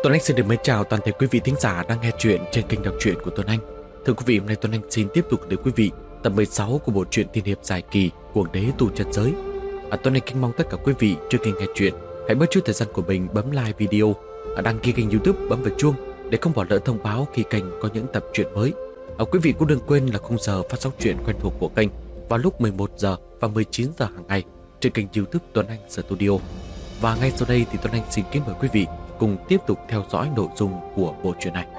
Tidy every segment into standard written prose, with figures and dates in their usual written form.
Tuấn Anh xin được mến chào toàn thể quý vị thính giả đang nghe chuyện trên kênh đọc truyện của Tuấn Anh. Thưa quý vị, hôm nay Tuấn Anh xin tiếp tục gửi quý vị tập 16 của bộ truyện tiên hiệp dài kỳ Cuồng đế tu chân giới. Tuấn Anh kính mong tất cả quý vị trước khi nghe chuyện hãy bớt chút thời gian của mình bấm like video, đăng ký kênh YouTube, bấm vào chuông để không bỏ lỡ thông báo khi kênh có những tập truyện mới. Quý vị cũng đừng quên là khung giờ phát sóng truyện quen thuộc của kênh vào lúc 11 giờ và 19 giờ hàng ngày trên kênh YouTube Tuấn Anh Studio. Và ngay sau đây thì Tuấn Anh xin kính mời quý vị cùng tiếp tục theo dõi nội dung của bộ truyện này.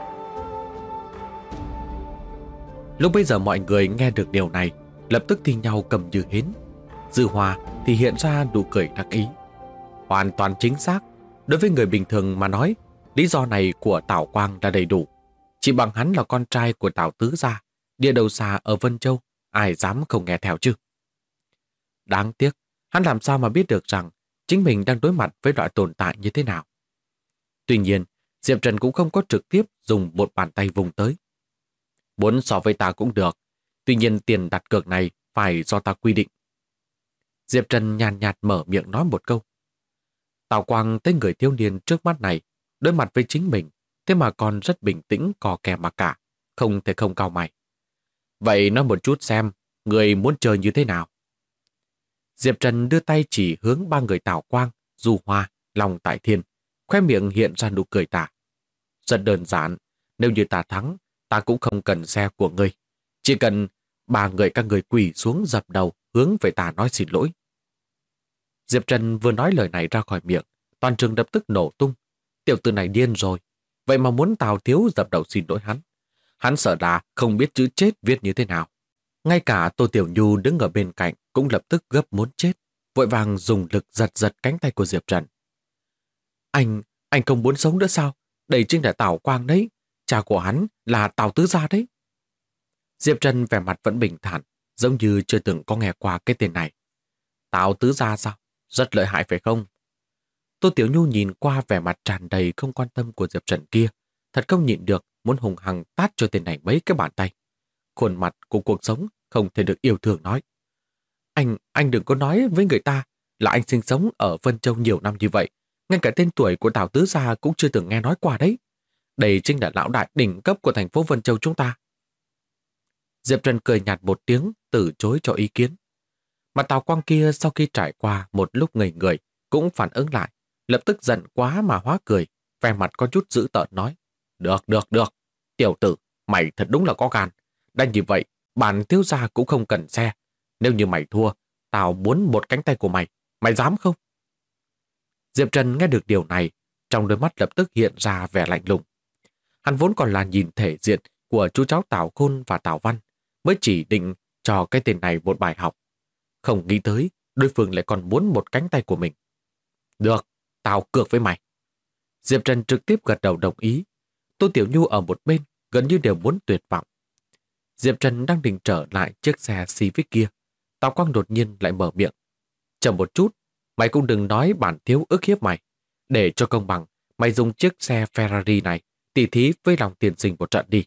Lúc bây giờ mọi người nghe được điều này lập tức thi nhau cầm như hến. Dư Hoa thì hiện ra nụ cười đắc ý. Hoàn toàn chính xác. Đối với người bình thường mà nói, lý do này của Tào Quang là đầy đủ. Chỉ bằng hắn là con trai của Tào Tứ gia, địa đầu xa ở Vân Châu, ai dám không nghe theo chứ. Đáng tiếc, hắn làm sao mà biết được rằng chính mình đang đối mặt với loại tồn tại như thế nào. Tuy nhiên, Diệp Trần cũng không có trực tiếp dùng một bàn tay vùng tới. Muốn so với ta cũng được, tuy nhiên tiền đặt cược này phải do ta quy định. Diệp Trần nhàn nhạt mở miệng nói một câu. Tào Quang thấy người thiếu niên trước mắt này đối mặt với chính mình, thế mà còn rất bình tĩnh cò kè mà cả, không thể không cau mày. Vậy nói một chút xem, người muốn chơi như thế nào? Diệp Trần đưa tay chỉ hướng ba người Tào Quang, Du Hoa, Long Tại Thiên, khóe miệng hiện ra nụ cười tà. Rất đơn giản, nếu như ta thắng, ta cũng không cần xe của ngươi. Chỉ cần ba người các người quỳ xuống dập đầu hướng về ta nói xin lỗi. Diệp Trần vừa nói lời này ra khỏi miệng, toàn trường lập tức nổ tung. Tiểu tử này điên rồi, vậy mà muốn Tào Thiếu dập đầu xin lỗi hắn. Hắn sợ là không biết chữ chết viết như thế nào. Ngay cả Tô Tiểu Nhu đứng ở bên cạnh cũng lập tức gấp muốn chết, vội vàng dùng lực giật giật cánh tay của Diệp Trần. Anh không muốn sống nữa sao? Đây chính là Tào Quang đấy, cha của hắn là Tào Tứ gia đấy. Diệp Trần vẻ mặt vẫn bình thản, giống như chưa từng có nghe qua cái tên này. Tào Tứ gia sao? Rất lợi hại phải không? Tô Tiểu Nhu nhìn qua vẻ mặt tràn đầy không quan tâm của Diệp Trần kia, thật không nhịn được muốn hùng hăng tát cho tên này mấy cái bàn tay. Khuôn mặt của cuộc sống không thể được yêu thương nói. Anh đừng có nói với người ta là anh sinh sống ở Vân Châu nhiều năm như vậy, ngay cả tên tuổi của Tào Tứ gia cũng chưa từng nghe nói qua đấy. Đây chính là lão đại đỉnh cấp của thành phố Vân Châu chúng ta. Diệp Trần cười nhạt một tiếng, từ chối cho ý kiến. Mà Tào Quang kia sau khi trải qua một lúc ngây người cũng phản ứng lại, lập tức giận quá mà hóa cười, vẻ mặt có chút dữ tợn nói. Được. Tiểu tử, mày thật đúng là có gan. Đã như vậy, bản thiếu gia cũng không cần xe. Nếu như mày thua, tao muốn một cánh tay của mày. Mày dám không? Diệp Trần nghe được điều này, trong đôi mắt lập tức hiện ra vẻ lạnh lùng. Hắn vốn còn là nhìn thể diện của chú cháu Tào Khôn và Tào Văn, mới chỉ định cho cái tên này một bài học. Không nghĩ tới, đối phương lại còn muốn một cánh tay của mình. Được, tao cược với mày. Diệp Trần trực tiếp gật đầu đồng ý. Tô Tiểu Nhu ở một bên gần như đều muốn tuyệt vọng. Diệp Trần đang định trở lại chiếc xe Civic kia. Tào Quang đột nhiên lại mở miệng. Chờ một chút, mày cũng đừng nói bản thiếu ức hiếp mày. Để cho công bằng, mày dùng chiếc xe Ferrari này tỉ thí với Long Tiên Sinh một trận đi.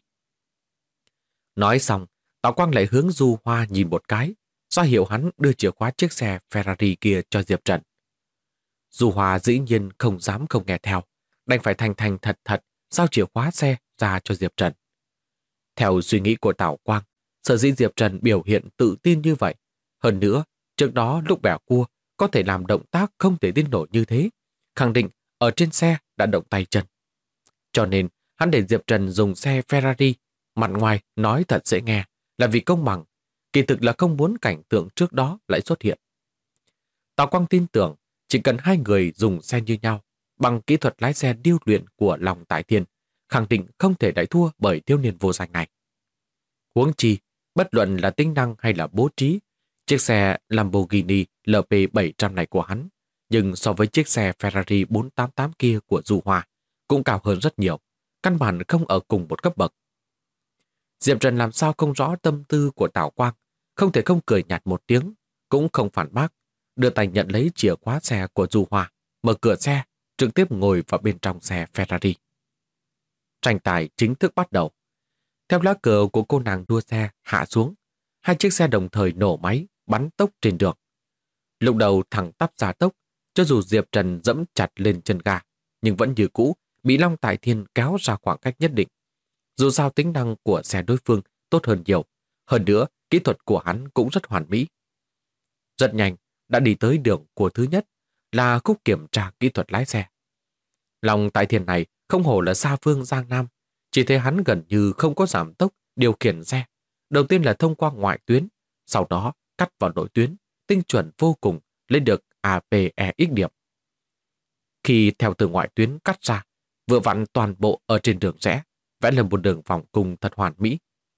Nói xong, Tào Quang lại hướng Du Hoa nhìn một cái, ra hiệu hắn đưa chìa khóa chiếc xe Ferrari kia cho Diệp Trần. Du Hoa dĩ nhiên không dám không nghe theo, đành phải thành thật giao chìa khóa xe ra cho Diệp Trần. Theo suy nghĩ của Tào Quang, sở dĩ Diệp Trần biểu hiện tự tin như vậy. Hơn nữa, trước đó lúc bẻ cua có thể làm động tác không thể tin nổi như thế, khẳng định ở trên xe đã động tay chân. Cho nên, hắn để Diệp Trần dùng xe Ferrari, mặt ngoài nói thật dễ nghe là vì công bằng, kỳ thực là không muốn cảnh tượng trước đó lại xuất hiện. Tào Quang tin tưởng chỉ cần hai người dùng xe như nhau, bằng kỹ thuật lái xe điêu luyện của Long Tại Thiên, khẳng định không thể đẩy thua bởi thiếu niên vô danh này. Huống chi, bất luận là tính năng hay là bố trí, chiếc xe Lamborghini LP700 này của hắn, nhưng so với chiếc xe Ferrari 488 kia của Du Hoa, cũng cao hơn rất nhiều, căn bản không ở cùng một cấp bậc. Diệp Trần làm sao không rõ tâm tư của Tào Quang, không thể không cười nhạt một tiếng, cũng không phản bác, đưa tay nhận lấy chìa khóa xe của Du Hoa, mở cửa xe, trực tiếp ngồi vào bên trong xe Ferrari. Tranh tài chính thức bắt đầu. Theo lá cờ của cô nàng đua xe hạ xuống, hai chiếc xe đồng thời nổ máy, bắn tốc trên đường. Lúc đầu thẳng tắp ra tốc, cho dù Diệp Trần dẫm chặt lên chân ga, nhưng vẫn như cũ bị Long Tại Thiên kéo ra khoảng cách nhất định. Dù sao tính năng của xe đối phương tốt hơn nhiều, hơn nữa kỹ thuật của hắn cũng rất hoàn mỹ. Rất nhanh, đã đi tới đường của thứ nhất là khúc kiểm tra kỹ thuật lái xe. Long Tại Thiên này không hổ là xa phương Giang Nam, chỉ thấy hắn gần như không có giảm tốc điều khiển xe. Đầu tiên là thông qua ngoại tuyến, sau đó cắt vào nội tuyến, tinh chuẩn vô cùng, lấy được APEX điểm. Khi theo từ ngoại tuyến cắt ra, vừa vặn toàn bộ ở trên đường rẽ, vẽ lên một đường vòng cung thật hoàn mỹ.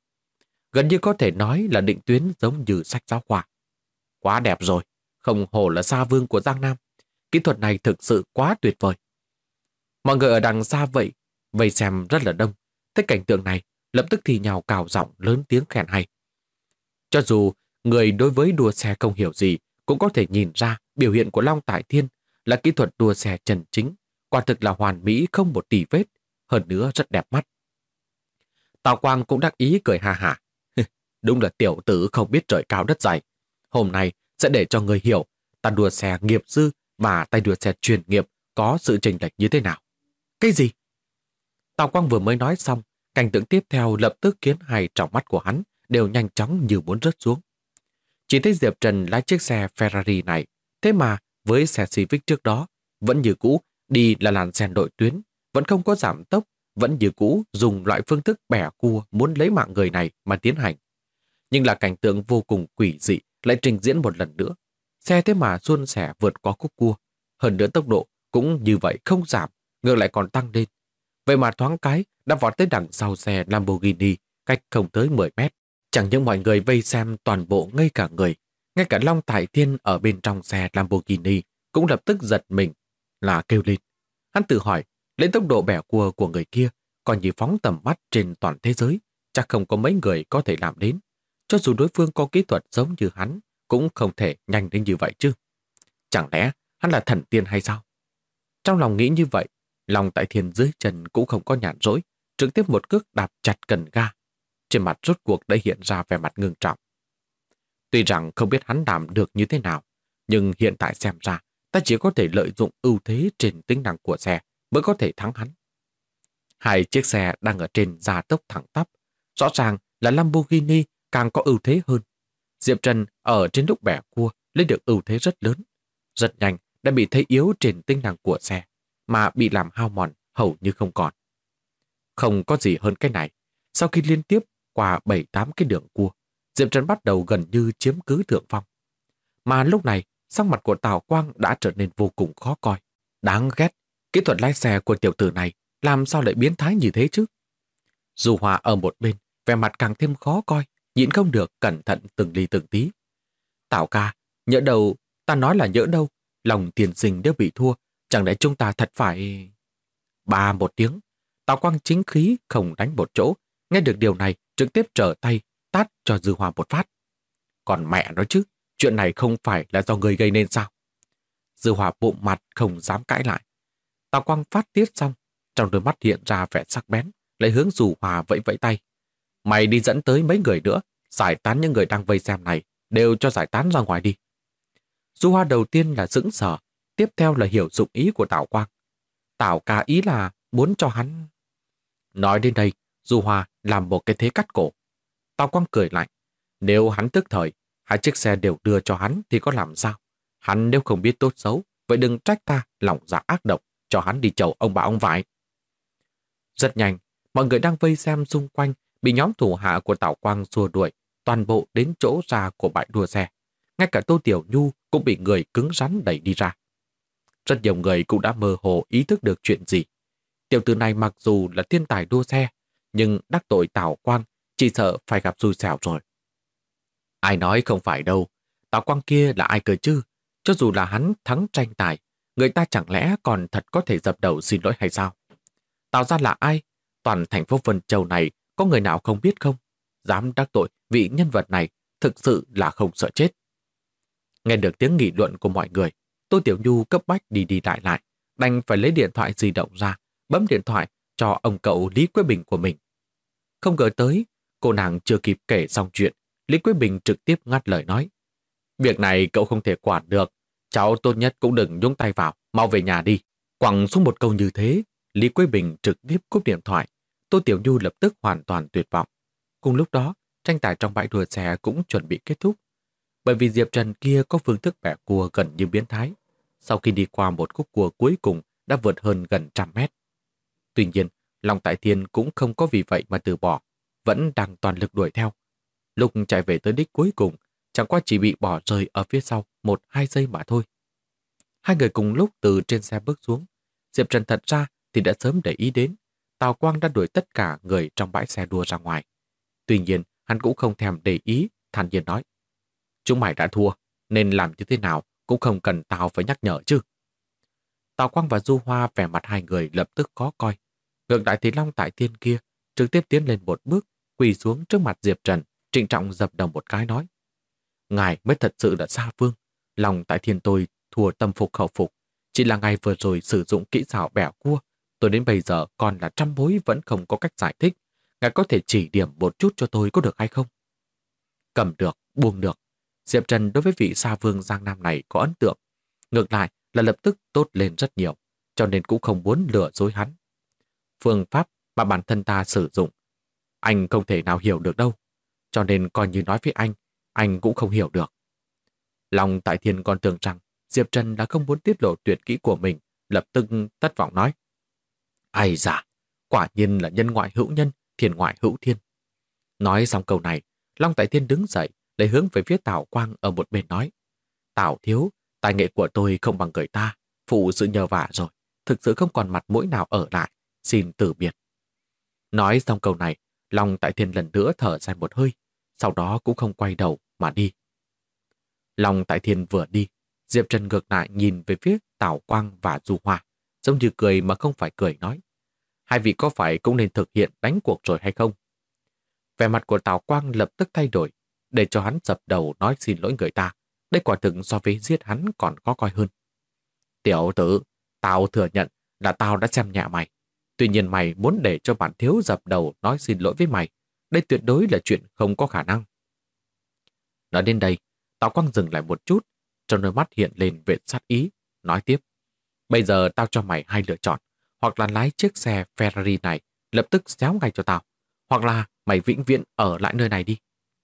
Gần như có thể nói là định tuyến giống như sách giáo khoa. Quá đẹp rồi, không hổ là xa vương của Giang Nam. Kỹ thuật này thực sự quá tuyệt vời. Mọi người ở đằng xa vậy, vây xem rất là đông. Thấy cảnh tượng này, lập tức thì nhào cào giọng lớn tiếng khen hay. Cho dù người đối với đua xe không hiểu gì, cũng có thể nhìn ra biểu hiện của Long Tại Thiên là kỹ thuật đua xe chân chính, quả thực là hoàn mỹ không một tì vết, hơn nữa rất đẹp mắt. Tào Quang cũng đắc ý cười ha hả. Đúng là tiểu tử không biết trời cao đất dày. Hôm nay sẽ để cho người hiểu ta đua xe nghiệp dư và tay đua xe chuyên nghiệp có sự chênh lệch như thế nào. Cái gì? Tào Quang vừa mới nói xong, cảnh tượng tiếp theo lập tức khiến hai tròng mắt của hắn đều nhanh chóng như muốn rớt xuống. Chỉ thấy Diệp Trần lái chiếc xe Ferrari này, thế mà với xe Civic trước đó, vẫn như cũ đi là làn xe nội tuyến, vẫn không có giảm tốc, vẫn như cũ dùng loại phương thức bẻ cua muốn lấy mạng người này mà tiến hành. Nhưng là cảnh tượng vô cùng quỷ dị lại trình diễn một lần nữa. Xe thế mà suôn sẻ vượt qua khúc cua, hơn nữa tốc độ cũng như vậy không giảm, ngược lại còn tăng lên. Vậy mà thoáng cái đã vọt tới đằng sau xe Lamborghini cách không tới 10 mét. Chẳng những mọi người vây xem toàn bộ ngây cả người, ngay cả Long Tại Thiên ở bên trong xe Lamborghini cũng lập tức giật mình là kêu lên. Hắn tự hỏi, lấy tốc độ bẻ cua của người kia còn như phóng tầm mắt trên toàn thế giới, chắc không có mấy người có thể làm đến. Cho dù đối phương có kỹ thuật giống như hắn, cũng không thể nhanh đến như vậy chứ. Chẳng lẽ hắn là thần tiên hay sao? Trong lòng nghĩ như vậy, Long Tại Thiên dưới chân cũng không có nhàn rỗi, trực tiếp một cước đạp chặt cần ga. Trên mặt rốt cuộc đã hiện ra vẻ mặt ngưng trọng. Tuy rằng không biết hắn làm được như thế nào, nhưng hiện tại xem ra, ta chỉ có thể lợi dụng ưu thế trên tính năng của xe mới có thể thắng hắn. Hai chiếc xe đang ở trên gia tốc thẳng tắp, rõ ràng là Lamborghini càng có ưu thế hơn. Diệp Trần ở trên lúc bẻ cua lấy được ưu thế rất lớn. Rất nhanh đã bị thấy yếu trên tính năng của xe, mà bị làm hao mòn hầu như không còn. Không có gì hơn cái này. Sau khi liên tiếp qua 7-8 cái đường cua, Diệp Trần bắt đầu gần như chiếm cứ thượng phong. Mà lúc này, sắc mặt của Tào Quang đã trở nên vô cùng khó coi. Đáng ghét, kỹ thuật lái xe của tiểu tử này làm sao lại biến thái như thế chứ? Du Hòa ở một bên, vẻ mặt càng thêm khó coi, nhịn không được cẩn thận từng ly từng tí. Tào ca, nhỡ đâu, ta nói là nhỡ đâu, lòng tiền sinh đều bị thua, chẳng lẽ chúng ta thật phải... Ba một tiếng, Tào Quang chính khí không đánh một chỗ, nghe được điều này trực tiếp trở tay tát cho Dư Hòa một phát. Còn mẹ nói chứ, chuyện này không phải là do người gây nên sao? Dư Hòa bụng mặt không dám cãi lại. Tào Quang phát tiết xong, trong đôi mắt hiện ra vẻ sắc bén, lại hướng Dư Hòa vẫy vẫy tay. Mày đi dẫn tới mấy người nữa, giải tán những người đang vây xem này, đều cho giải tán ra ngoài đi. Dư Hòa đầu tiên là sững sờ, tiếp theo là hiểu dụng ý của Tào Quang. Tào ca ý là muốn cho hắn... Nói đến đây, Du Hòa làm một cái thế cắt cổ. Tào Quang cười lạnh. Nếu hắn tức thời, hai chiếc xe đều đưa cho hắn thì có làm sao? Hắn nếu không biết tốt xấu, vậy đừng trách ta lòng dạ ác độc cho hắn đi chầu ông bà ông vải. Rất nhanh, mọi người đang vây xem xung quanh bị nhóm thủ hạ của Tào Quang xua đuổi, toàn bộ đến chỗ ra của bãi đua xe. Ngay cả Tô Tiểu Nhu cũng bị người cứng rắn đẩy đi ra. Rất nhiều người cũng đã mơ hồ ý thức được chuyện gì. Tiểu tử này mặc dù là thiên tài đua xe, nhưng đắc tội Tào Quang chỉ sợ phải gặp xui xẻo rồi. Ai nói không phải đâu, Tào Quang kia là ai cơ chứ? Cho dù là hắn thắng tranh tài, người ta chẳng lẽ còn thật có thể dập đầu xin lỗi hay sao? Tào gia là ai? Toàn thành phố Vân Châu này có người nào không biết không? Dám đắc tội vị nhân vật này thực sự là không sợ chết. Nghe được tiếng nghị luận của mọi người, Tô Tiểu Nhu cấp bách đi đi lại lại, đành phải lấy điện thoại di động ra, bấm điện thoại cho ông cậu Lý Quế Bình của mình. Không ngờ tới, cô nàng chưa kịp kể xong chuyện, Lý Quế Bình trực tiếp ngắt lời nói. Việc này cậu không thể quản được, cháu tốt nhất cũng đừng nhúng tay vào, mau về nhà đi. Quẳng xuống một câu như thế, Lý Quế Bình trực tiếp cúp điện thoại. Tô Tiểu Nhu lập tức hoàn toàn tuyệt vọng. Cùng lúc đó, tranh tài trong bãi đua xe cũng chuẩn bị kết thúc. Bởi vì Diệp Trần kia có phương thức bẻ cua gần như biến thái. Sau khi đi qua một khúc cua cuối cùng đã vượt hơn gần 100 mét. Tuy nhiên, Long Tại Thiên cũng không có vì vậy mà từ bỏ, vẫn đang toàn lực đuổi theo. Lúc chạy về tới đích cuối cùng, chẳng qua chỉ bị bỏ rơi ở phía sau 1-2 giây mà thôi. Hai người cùng lúc từ trên xe bước xuống. Diệp Trần thật ra thì đã sớm để ý đến. Tào Quang đã đuổi tất cả người trong bãi xe đua ra ngoài. Tuy nhiên, hắn cũng không thèm để ý, thản nhiên nói. Chúng mày đã thua, nên làm như thế nào cũng không cần tao phải nhắc nhở chứ. Tào Quang và Du Hoa vẻ mặt hai người lập tức khó coi. Ngược lại thì Long Tại Thiên kia trực tiếp tiến lên một bước, quỳ xuống trước mặt Diệp Trần, trịnh trọng dập đầu một cái nói. Ngài mới thật sự là xa vương. Long Tại Thiên tôi thua tâm phục khẩu phục. Chỉ là ngài vừa rồi sử dụng kỹ xảo bẻ cua. Tôi đến bây giờ còn là trăm mối vẫn không có cách giải thích. Ngài có thể chỉ điểm một chút cho tôi có được hay không? Cầm được, buông được. Diệp Trần đối với vị xa vương Giang Nam này có ấn tượng. Ngược lại là lập tức tốt lên rất nhiều, cho nên cũng không muốn lừa dối hắn. Phương pháp mà bản thân ta sử dụng, anh không thể nào hiểu được đâu. Cho nên coi như nói với anh cũng không hiểu được. Long Tại Thiên còn tưởng rằng Diệp Trần đã không muốn tiết lộ tuyệt kỹ của mình, lập tức thất vọng nói. Ai dạ, quả nhiên là nhân ngoại hữu nhân, thiên ngoại hữu thiên. Nói xong câu này, Long Tại Thiên đứng dậy, lấy hướng về phía Tào Quang ở một bên nói. Tào thiếu, tài nghệ của tôi không bằng người ta, phụ sự nhờ vả rồi, thực sự không còn mặt mũi nào ở lại, xin từ biệt. Nói xong câu này, Long Tại Thiên lần nữa thở dài một hơi, sau đó cũng không quay đầu mà đi. Long Tại Thiên vừa đi, Diệp Trần ngược lại nhìn về phía Tào Quang và Du Hoa, giống như cười mà không phải cười nói. Hai vị có phải cũng nên thực hiện đánh cuộc rồi hay không? Vẻ mặt của Tào Quang lập tức thay đổi, để cho hắn dập đầu nói xin lỗi người ta. Đây quả thực so với giết hắn còn khó coi hơn. Tiểu tử, tao thừa nhận là tao đã xem nhẹ mày. Tuy nhiên mày muốn để cho bản thiếu dập đầu nói xin lỗi với mày. Đây tuyệt đối là chuyện không có khả năng. Nói đến đây, Tào Quang dừng lại một chút, trong đôi mắt hiện lên vệt sát ý, nói tiếp. Bây giờ tao cho mày hai lựa chọn, hoặc là lái chiếc xe Ferrari này lập tức xéo ngay cho tao, hoặc là mày vĩnh viễn ở lại nơi này đi.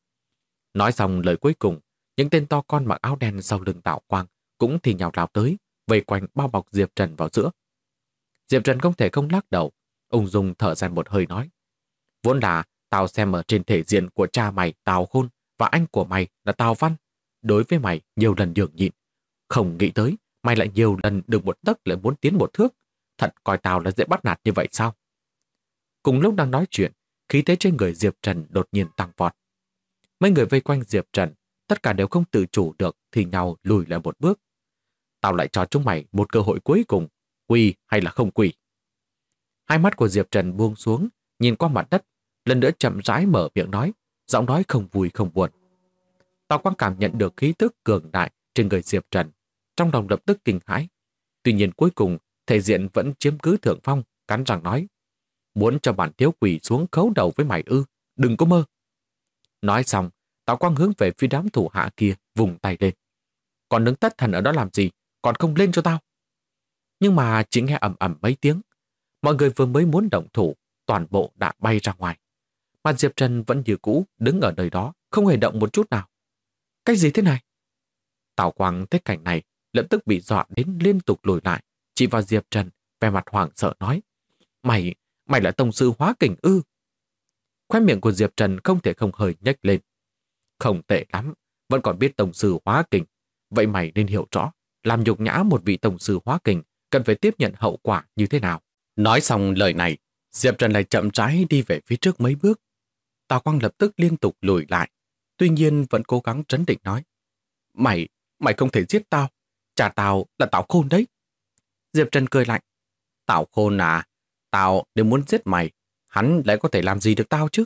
Nói xong lời cuối cùng, những tên to con mặc áo đen sau lưng Tào Quang cũng thì nhào lao tới, vây quanh bao bọc Diệp Trần vào giữa. Diệp Trần không thể không lắc đầu, ung dung thở dài một hơi nói. Vốn là tao xem ở trên thể diện của cha mày Tào Khôn và anh của mày là Tào Văn, đối với mày nhiều lần nhường nhịn. Không nghĩ tới, mày lại nhiều lần được một tấc lại muốn tiến một thước. Thật coi tao là dễ bắt nạt như vậy sao? Cùng lúc đang nói chuyện, khí thế trên người Diệp Trần đột nhiên tăng vọt. Mấy người vây quanh Diệp Trần, tất cả đều không tự chủ được thì nhau lùi lại một bước. Tao lại cho chúng mày một cơ hội cuối cùng, quỳ hay là không quỳ. Hai mắt của Diệp Trần buông xuống, nhìn qua mặt đất, lần nữa chậm rãi mở miệng nói, giọng nói không vui không buồn. Tào Quang cảm nhận được khí tức cường đại trên người Diệp Trần, trong lòng lập tức kinh hãi. Tuy nhiên cuối cùng, thể diện vẫn chiếm cứ thượng phong, cắn răng nói, muốn cho bản thiếu quỳ xuống khấu đầu với mày ư, đừng có mơ. Nói xong, Tào Quang hướng về phía đám thủ hạ kia vùng tay lên. Còn đứng tất thần ở đó làm gì, còn không lên cho tao. Nhưng mà chỉ nghe ầm ầm mấy tiếng, mọi người vừa mới muốn động thủ, toàn bộ đã bay ra ngoài. Mà Diệp Trần vẫn như cũ đứng ở nơi đó, không hề động một chút nào. Cái gì thế này? Tào Quang thấy cảnh này, lập tức bị dọa đến liên tục lùi lại, chỉ vào Diệp Trần, vẻ mặt hoảng sợ nói, Mày là tông sư hóa kình ư? Khóe miệng của Diệp Trần không thể không hơi nhếch lên. Không tệ lắm, vẫn còn biết tông sư hóa kình. Vậy mày nên hiểu rõ, làm nhục nhã một vị tông sư hóa kình cần phải tiếp nhận hậu quả như thế nào. Nói xong lời này, Diệp Trần lại chậm rãi đi về phía trước mấy bước. Tào Quang lập tức liên tục lùi lại, tuy nhiên vẫn cố gắng trấn định nói, Mày không thể giết tao, cha tao là Tào Khôn đấy. Diệp Trần cười lạnh, Tào Khôn à, tao nếu muốn giết mày, hắn lại có thể làm gì được tao chứ?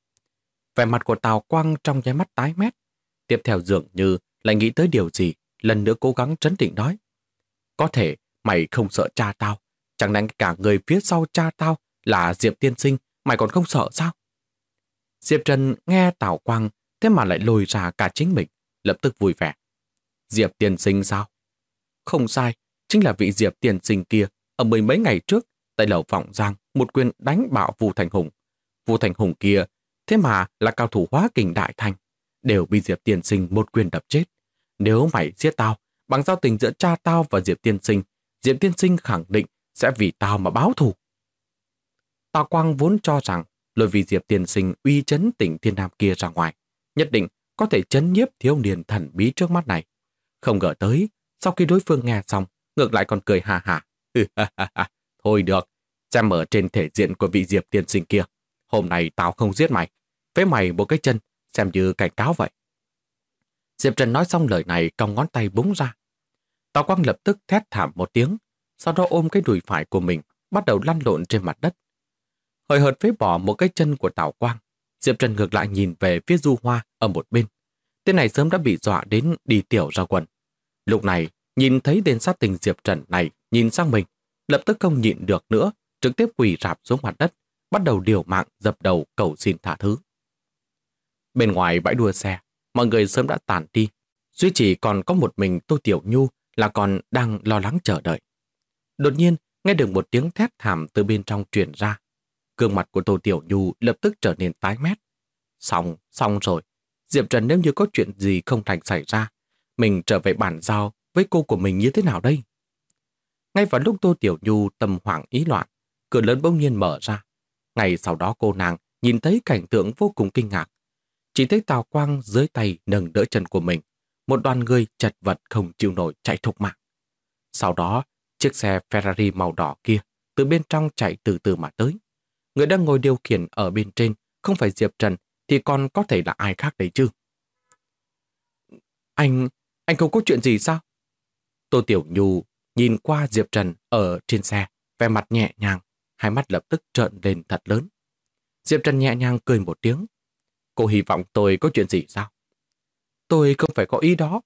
Vẻ mặt của Tào Quang trong nháy mắt tái mét, tiếp theo dường như lại nghĩ tới điều gì, lần nữa cố gắng trấn định nói, có thể mày không sợ cha tao, chẳng lẽ cả người phía sau cha tao là Diệp tiên sinh, mày còn không sợ sao? Diệp Trần nghe Tào Quang thế mà lại lôi ra cả chính mình, lập tức vui vẻ. Diệp tiên sinh sao? Không sai, chính là vị Diệp tiên sinh kia ở mười mấy ngày trước Tại lầu vọng giang, một quyền đánh bạo Vu Thành Hùng. Vu Thành Hùng kia, thế mà là cao thủ hóa kình đại thành, đều bị Diệp tiên sinh một quyền đập chết. Nếu mày giết tao, bằng giao tình giữa cha tao và Diệp tiên sinh khẳng định sẽ vì tao mà báo thù. Tào Quang vốn cho rằng lôi vì Diệp tiên sinh uy chấn tỉnh Thiên Nam kia ra ngoài, nhất định có thể chấn nhiếp thiếu niên thần bí trước mắt này. Không ngờ tới, sau khi đối phương nghe xong, ngược lại còn cười hà hà. Thôi được, xem ở trên thể diện của vị Diệp tiên sinh kia. Hôm nay tao không giết mày, phế mày một cái chân, xem như cảnh cáo vậy. Diệp Trần nói xong lời này, cong ngón tay búng ra. Tào Quang lập tức thét thảm một tiếng, sau đó ôm cái đùi phải của mình, bắt đầu lăn lộn trên mặt đất. Hời hợt phế bỏ một cái chân của Tào Quang, Diệp Trần ngược lại nhìn về phía Du Hoa ở một bên. Tên này sớm đã bị dọa đến đi tiểu ra quần. Lúc này, nhìn thấy tên sát tình Diệp Trần này nhìn sang mình, lập tức không nhịn được nữa, trực tiếp quỳ rạp xuống mặt đất, bắt đầu liều mạng dập đầu cầu xin tha thứ. Bên ngoài bãi đua xe, mọi người sớm đã tản đi, duy chỉ còn có một mình Tô Tiểu Nhu là còn đang lo lắng chờ đợi. Đột nhiên, nghe được một tiếng thét thảm từ bên trong truyền ra. Gương mặt của Tô Tiểu Nhu lập tức trở nên tái mét. Xong rồi. Diệp Trần nếu như có chuyện gì không thành xảy ra, mình trở về bản giao với cô của mình như thế nào đây? Ngay vào lúc Tô Tiểu Nhu tâm hoảng ý loạn, cửa lớn bỗng nhiên mở ra. Ngay sau đó cô nàng nhìn thấy cảnh tượng vô cùng kinh ngạc. Chỉ thấy Tào Quang dưới tay nâng đỡ chân của mình, một đoàn người chật vật không chịu nổi chạy thục mạng. Sau đó, chiếc xe Ferrari màu đỏ kia từ bên trong chạy từ từ mà tới. Người đang ngồi điều khiển ở bên trên không phải Diệp Trần thì còn có thể là ai khác đấy chứ? Anh không có chuyện gì sao? Tô Tiểu Nhu nhìn qua Diệp Trần ở trên xe, vẻ mặt nhẹ nhàng, hai mắt lập tức trợn lên thật lớn. Diệp Trần nhẹ nhàng cười một tiếng. Cô hy vọng tôi có chuyện gì sao? Tôi không phải có ý đó.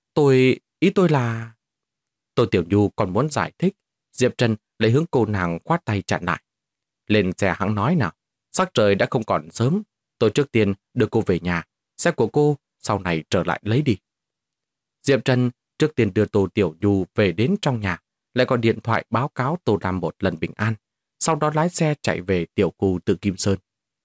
Ý tôi là... Tô Tiểu Nhu còn muốn giải thích, Diệp Trần lấy hướng cô nàng khoát tay chặn lại. Lên xe hãng nói nào, sắc trời đã không còn sớm, tôi trước tiên đưa cô về nhà, xe của cô sau này trở lại lấy đi. Diệp Trần trước tiên đưa Tô Tiểu Nhu về đến trong nhà, lại gọi điện thoại báo cáo Tô Nam một lần bình an, sau đó lái xe chạy về tiểu khu Tự Kim Sơn.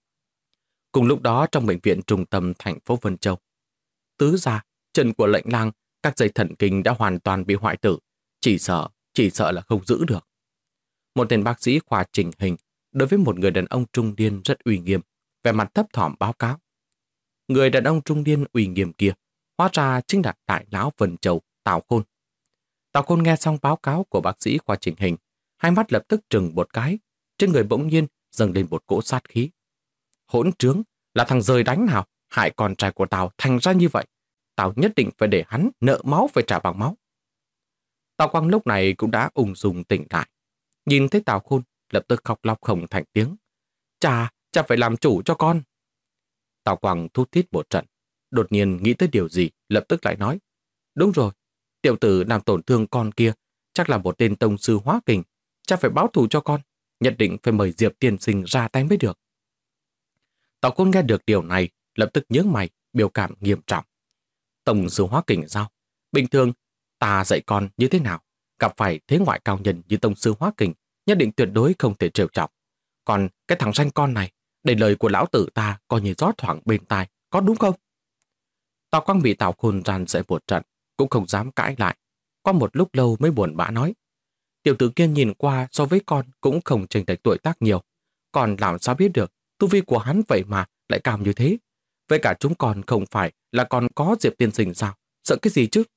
Cùng lúc đó trong bệnh viện trung tâm thành phố Vân Châu, tứ gia, chân của lệnh lang, các dây thần kinh đã hoàn toàn bị hoại tử, chỉ sợ là không giữ được. Một tên bác sĩ khoa chỉnh hình đối với một người đàn ông trung niên rất uy nghiêm, vẻ mặt thấp thỏm báo cáo. Người đàn ông trung niên uy nghiêm kia hóa ra chính là đại lão Vân Châu Tào Khôn. Tào Khôn nghe xong báo cáo của bác sĩ khoa chỉnh hình, hai mắt lập tức trừng một cái, trên người bỗng nhiên dâng lên một cỗ sát khí. Hỗn trướng, là thằng rời đánh nào hại con trai của tao thành ra như vậy, tao nhất định phải để hắn nợ máu phải trả bằng máu. Tào Quang lúc này cũng đã ung dung tỉnh lại, nhìn thấy Tào Khôn lập tức khóc lóc không thành tiếng. Cha phải làm chủ cho con. Tào Quang thút thít một trận, đột nhiên nghĩ tới điều gì, lập tức lại nói. Đúng rồi, tiểu tử làm tổn thương con kia, chắc là một tên tông sư hóa kình. Cha phải báo thù cho con, nhất định phải mời Diệp tiên sinh ra tay mới được. Tào Khôn nghe được điều này, lập tức nhướng mày, biểu cảm nghiêm trọng. Tông sư hóa kình sao? Bình thường, ta dạy con như thế nào? Gặp phải thế ngoại cao nhân như tông sư hóa kình, nhất định tuyệt đối không thể trêu chọc. Còn cái thằng ranh con này, để lời của lão tử ta coi như gió thoảng bên tai, có đúng không? Tào Quang bị Tào Khôn răn dạy một trận, cũng không dám cãi lại. Qua một lúc lâu mới buồn bã nói. Tiểu tử kia nhìn qua so với con cũng không chênh lệch tuổi tác nhiều. Còn làm sao biết được, tu vi của hắn vậy mà lại cao như thế. Với cả chúng con không phải là còn có Diệp tiên sinh sao? Sợ cái gì chứ?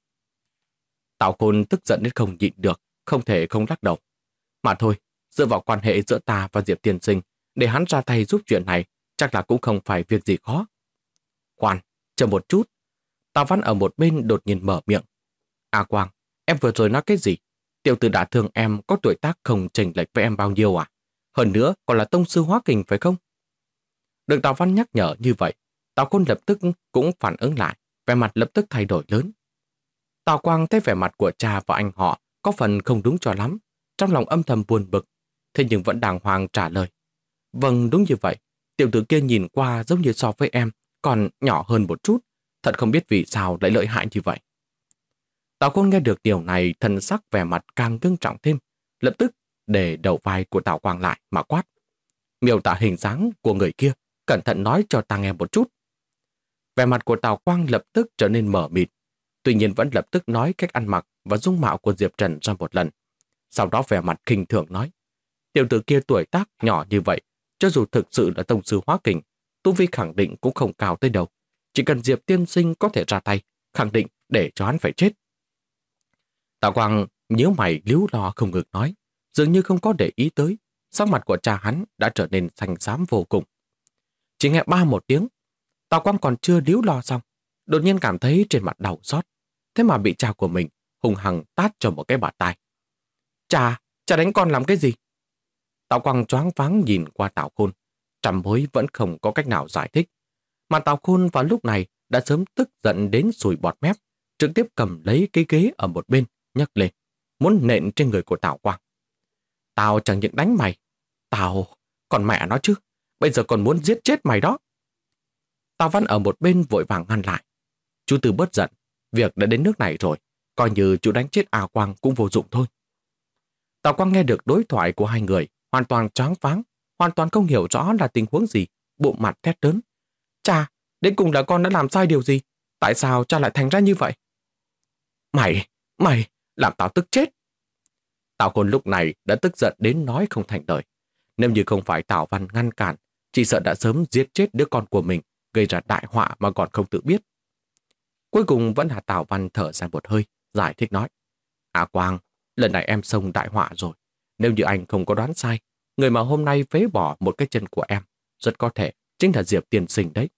Tào Khôn tức giận đến không nhịn được, không thể không lắc đầu. Mà thôi, dựa vào quan hệ giữa ta và Diệp tiên sinh, để hắn ra tay giúp chuyện này, chắc là cũng không phải việc gì khó. Khoan, chờ một chút. Tào Văn ở một bên đột nhiên mở miệng. À Quang, em vừa rồi nói cái gì? Tiểu tử đã thương em có tuổi tác không chênh lệch với em bao nhiêu à? Hơn nữa còn là tông sư hóa kình phải không? Được Tào Văn nhắc nhở như vậy, Tào Khôn lập tức cũng phản ứng lại, vẻ mặt lập tức thay đổi lớn. Tào Quang thấy vẻ mặt của cha và anh họ có phần không đúng cho lắm, trong lòng âm thầm buồn bực, thế nhưng vẫn đàng hoàng trả lời. Vâng, đúng như vậy, tiểu tử kia nhìn qua giống như so với em, còn nhỏ hơn một chút, thật không biết vì sao lại lợi hại như vậy. Tào Khôn nghe được điều này, thần sắc vẻ mặt càng ngưng trọng thêm, lập tức để đầu vai của Tào Quang lại mà quát. Miêu tả hình dáng của người kia, cẩn thận nói cho ta nghe một chút. Vẻ mặt của Tào Quang lập tức trở nên mờ mịt, tuy nhiên vẫn lập tức nói cách ăn mặc và dung mạo của Diệp Trần ra một lần. Sau đó vẻ mặt khinh thường nói, tiểu tử kia tuổi tác nhỏ như vậy, cho dù thực sự là tông sư hóa kình, tu vi khẳng định cũng không cao tới đâu. Chỉ cần Diệp tiên sinh có thể ra tay, khẳng định để cho hắn phải chết. Tào Quang nhíu mày líu lo không ngừng nói, dường như không có để ý tới, sắc mặt của cha hắn đã trở nên xanh xám vô cùng. Chỉ nghe ba một tiếng, Tào Quang còn chưa líu lo xong, đột nhiên cảm thấy trên mặt đau xót, thế mà bị cha của mình hung hăng tát cho một cái bạt tai. Cha đánh con làm cái gì? Tào Quang choáng váng nhìn qua Tào Khôn, trăm mối vẫn không có cách nào giải thích. Mà Tào Khôn vào lúc này đã sớm tức giận đến sùi bọt mép, trực tiếp cầm lấy cái ghế ở một bên, nhấc lên, muốn nện trên người của Tào Quang. Tao chẳng những đánh mày, còn mẹ nó chứ, bây giờ còn muốn giết chết mày đó. Tào Văn ở một bên vội vàng ngăn lại. Chú Tư bớt giận, việc đã đến nước này rồi, coi như chú đánh chết A Quang cũng vô dụng thôi. Tào Quang nghe được đối thoại của hai người, hoàn toàn choáng váng, hoàn toàn không hiểu rõ là tình huống gì, bụng mặt thét lớn. Cha, đến cùng là con đã làm sai điều gì? Tại sao cha lại thành ra như vậy? Mày, làm tao tức chết. Tào Khôn lúc này đã tức giận đến nói không thành lời. Nếu như không phải Tào Văn ngăn cản, chỉ sợ đã sớm giết chết đứa con của mình, gây ra đại họa mà còn không tự biết. Cuối cùng vẫn là Tào Văn thở ra một hơi, giải thích nói. A Quang, lần này em xông đại họa rồi. Nếu như anh không có đoán sai, người mà hôm nay phế bỏ một cái chân của em, rất có thể chính là Diệp tiên sinh đấy.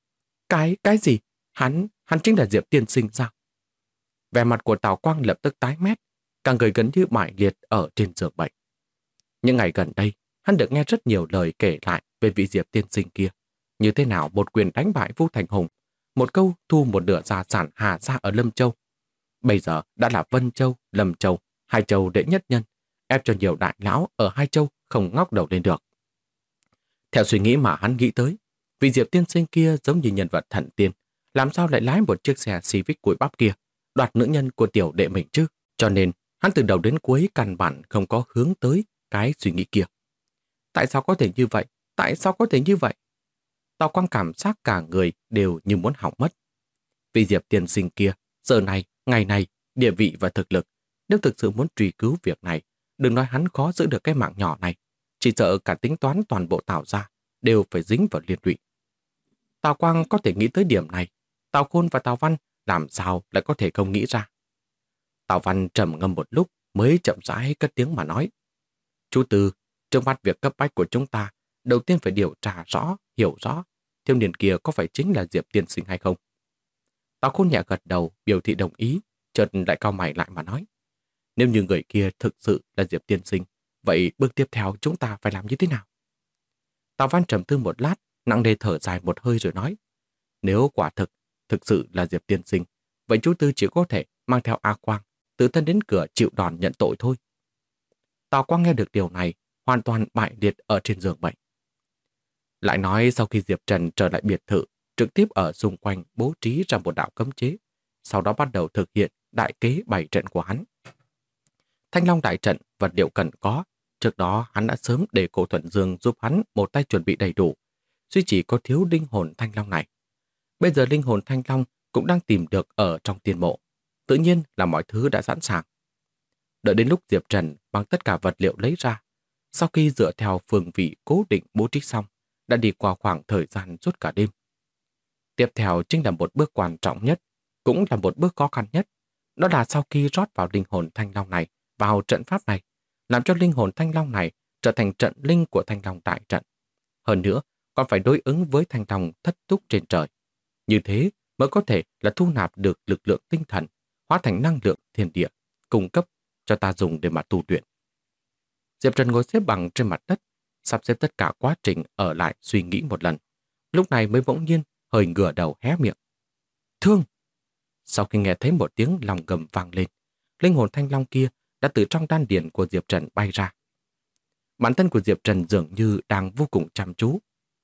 Cái gì? Hắn chính là Diệp tiên sinh sao? Vẻ mặt của Tào Quang lập tức tái mét, cả người gần như bại liệt ở trên giường bệnh. Những ngày gần đây, hắn được nghe rất nhiều lời kể lại về vị Diệp tiên sinh kia. Như thế nào một quyền đánh bại Vu Thành Hùng, một câu thu một nửa gia sản Hà Gia ở Lâm Châu. Bây giờ đã là Vân Châu, Lâm Châu, hai châu đệ nhất nhân, ép cho nhiều đại lão ở hai châu không ngóc đầu lên được. Theo suy nghĩ mà hắn nghĩ tới, vị Diệp tiên sinh kia giống như nhân vật thần tiên, làm sao lại lái một chiếc xe Civic cùi bắp kia, đoạt nữ nhân của tiểu đệ mình chứ? Cho nên, hắn từ đầu đến cuối căn bản không có hướng tới cái suy nghĩ kia. Tại sao có thể như vậy? Tại sao có thể như vậy? Tào Quang cảm giác cả người đều như muốn hỏng mất. Vị Diệp tiên sinh kia, giờ này, ngày này, địa vị và thực lực, nếu thực sự muốn truy cứu việc này, đừng nói hắn khó giữ được cái mạng nhỏ này, chỉ sợ cả tính toán toàn bộ Tào gia đều phải dính vào liên lụy. Tào Quang có thể nghĩ tới điểm này, Tào Khôn và Tào Văn làm sao lại có thể không nghĩ ra. Tào Văn trầm ngâm một lúc mới chậm rãi cất tiếng mà nói. Chú Tư, trước mắt việc cấp bách của chúng ta, đầu tiên phải điều tra rõ, hiểu rõ, thiếu niên kia có phải chính là Diệp tiên sinh hay không. Tào Khôn nhẹ gật đầu, biểu thị đồng ý, chợt lại cau mày lại mà nói. Nếu như người kia thực sự là Diệp tiên sinh, vậy bước tiếp theo chúng ta phải làm như thế nào? Tào Văn trầm tư một lát, nặng nề thở dài một hơi rồi nói. Nếu quả thực sự là Diệp tiên sinh, vậy chú Tư chỉ có thể mang theo A Quang, tự thân đến cửa chịu đòn nhận tội thôi. Tào Quang nghe được điều này, hoàn toàn bại liệt ở trên giường bệnh. Lại nói sau khi Diệp Trần trở lại biệt thự, trực tiếp ở xung quanh bố trí ra một đạo cấm chế, sau đó bắt đầu thực hiện đại kế bày trận của hắn. Thanh Long đại trận, vật liệu cần có, trước đó hắn đã sớm để Cổ Thuận Dương giúp hắn một tay chuẩn bị đầy đủ, duy chỉ có thiếu linh hồn Thanh Long này. Bây giờ linh hồn Thanh Long cũng đang tìm được ở trong tiền mộ, tự nhiên là mọi thứ đã sẵn sàng. Đợi đến lúc Diệp Trần mang tất cả vật liệu lấy ra, sau khi dựa theo phương vị cố định bố trí xong, đã đi qua khoảng thời gian suốt cả đêm. Tiếp theo chính là một bước quan trọng nhất, cũng là một bước khó khăn nhất. Đó là sau khi rót vào linh hồn Thanh Long này vào trận pháp này, làm cho linh hồn Thanh Long này trở thành trận linh của Thanh Long đại trận. Hơn nữa, còn phải đối ứng với Thanh Long thất túc trên trời. Như thế mới có thể là thu nạp được lực lượng tinh thần, hóa thành năng lượng thiên địa, cung cấp cho ta dùng để mà tu luyện. Diệp Trần ngồi xếp bằng trên mặt đất, sắp xếp tất cả quá trình ở lại suy nghĩ một lần. Lúc này mới bỗng nhiên hơi ngửa đầu hé miệng. Thương! Sau khi nghe thấy một tiếng lòng gầm vang lên, linh hồn Thanh Long kia đã từ trong đan điền của Diệp Trần bay ra. Bản thân của Diệp Trần dường như đang vô cùng chăm chú.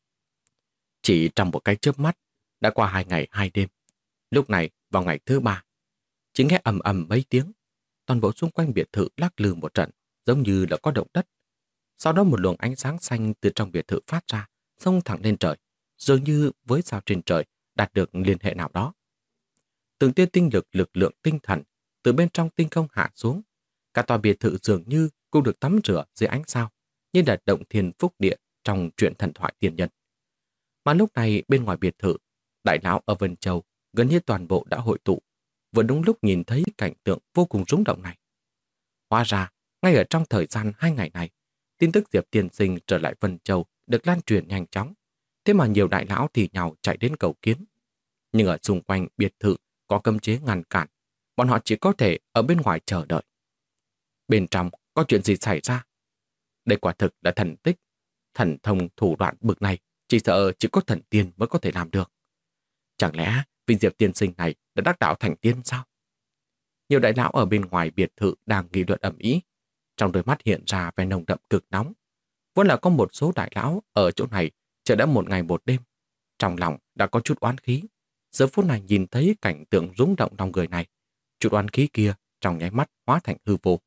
Chỉ trong một cái chớp mắt, đã qua 2 ngày 2 đêm. Lúc này, vào ngày thứ 3, chỉ nghe ầm ầm mấy tiếng, toàn bộ xung quanh biệt thự lắc lư một trận, giống như là có động đất. Sau đó một luồng ánh sáng xanh từ trong biệt thự phát ra, xông thẳng lên trời, dường như với sao trên trời đạt được liên hệ nào đó. Từng tia tinh lực lượng tinh thần từ bên trong tinh không hạ xuống. Cả tòa biệt thự dường như cũng được tắm rửa dưới ánh sao, như là động thiên phúc địa trong truyện thần thoại tiên nhân. Mà lúc này bên ngoài biệt thự, đại lão ở Vân Châu gần như toàn bộ đã hội tụ, vừa đúng lúc nhìn thấy cảnh tượng vô cùng rung động này. Hóa ra, ngay ở trong thời gian 2 ngày này, tin tức Diệp tiên sinh trở lại Vân Châu được lan truyền nhanh chóng, thế mà nhiều đại lão thì nhào chạy đến cầu kiến. Nhưng ở xung quanh biệt thự có cấm chế ngăn cản, bọn họ chỉ có thể ở bên ngoài chờ đợi. Bên trong có chuyện gì xảy ra? Đây quả thực là thần tích, thần thông thủ đoạn bực này chỉ sợ chỉ có thần tiên mới có thể làm được. Chẳng lẽ vị Diệp tiên sinh này đã đắc đạo thành tiên sao? Nhiều đại lão ở bên ngoài biệt thự đang nghị luận ầm ĩ, trong đôi mắt hiện ra vẻ nồng đậm cực nóng. Vốn là có một số đại lão ở chỗ này chờ đã một ngày một đêm, trong lòng đã có chút oán khí. Giờ phút này nhìn thấy cảnh tượng rung động lòng người này, chút oán khí kia trong nháy mắt hóa thành hư vô.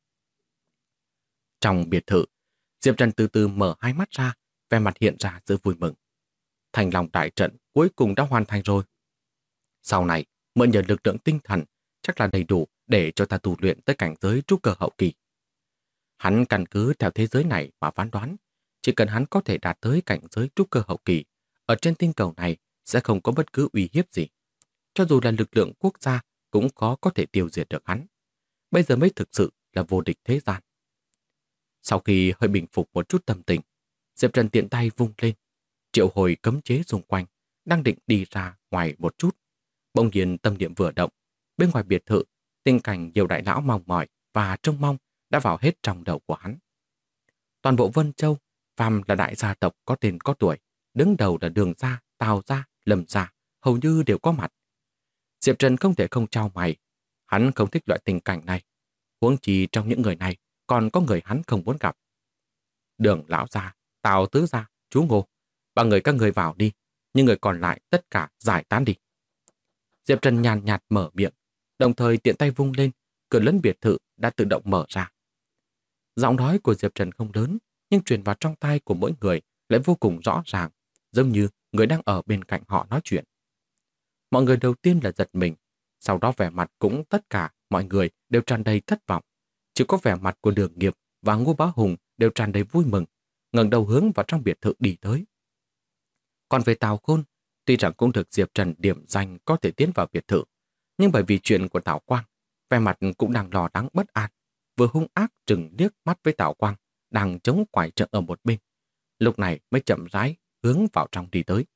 Trong biệt thự, Diệp Trần từ từ mở hai mắt ra, vẻ mặt hiện ra sự vui mừng. Thành lòng đại trận cuối cùng đã hoàn thành rồi. Sau này, mượn nhờ lực lượng tinh thần chắc là đầy đủ để cho ta tu luyện tới cảnh giới trúc cơ hậu kỳ. Hắn căn cứ theo thế giới này mà phán đoán, chỉ cần hắn có thể đạt tới cảnh giới trúc cơ hậu kỳ, ở trên tinh cầu này sẽ không có bất cứ uy hiếp gì. Cho dù là lực lượng quốc gia cũng có thể tiêu diệt được hắn. Bây giờ mới thực sự là vô địch thế gian. Sau khi hơi bình phục một chút tâm tình, Diệp Trần tiện tay vung lên, triệu hồi cấm chế xung quanh, đang định đi ra ngoài một chút. Bỗng nhiên tâm niệm vừa động, bên ngoài biệt thự, tình cảnh nhiều đại lão mong mỏi và trông mong đã vào hết trong đầu của hắn. Toàn bộ Vân Châu, phàm là đại gia tộc có tên có tuổi, đứng đầu là Đường gia, Tào gia, Lâm gia, hầu như đều có mặt. Diệp Trần không thể không chau mày, hắn không thích loại tình cảnh này. Huống chi trong những người này còn có người hắn không muốn gặp. Đường lão gia, Tào tứ gia, chú Ngô, ba người các người vào đi, nhưng người còn lại tất cả giải tán đi. Diệp Trần nhàn nhạt mở miệng, đồng thời tiện tay vung lên, cửa lớn biệt thự đã tự động mở ra. Giọng nói của Diệp Trần không lớn, nhưng truyền vào trong tai của mỗi người lại vô cùng rõ ràng, giống như người đang ở bên cạnh họ nói chuyện. Mọi người đầu tiên là giật mình, sau đó vẻ mặt cũng tất cả mọi người đều tràn đầy thất vọng. Chỉ có vẻ mặt của Đường Nghiệp và Ngô Bá Hùng đều tràn đầy vui mừng, ngẩng đầu hướng vào trong biệt thự đi tới. Còn về Tào Khôn, tuy rằng cũng được Diệp Trần điểm danh có thể tiến vào biệt thự, nhưng bởi vì chuyện của Tào Quang, vẻ mặt cũng đang lo lắng bất an, vừa hung ác trừng liếc mắt với Tào Quang đang chống quải trợ ở một bên. Lúc này mới chậm rãi hướng vào trong đi tới.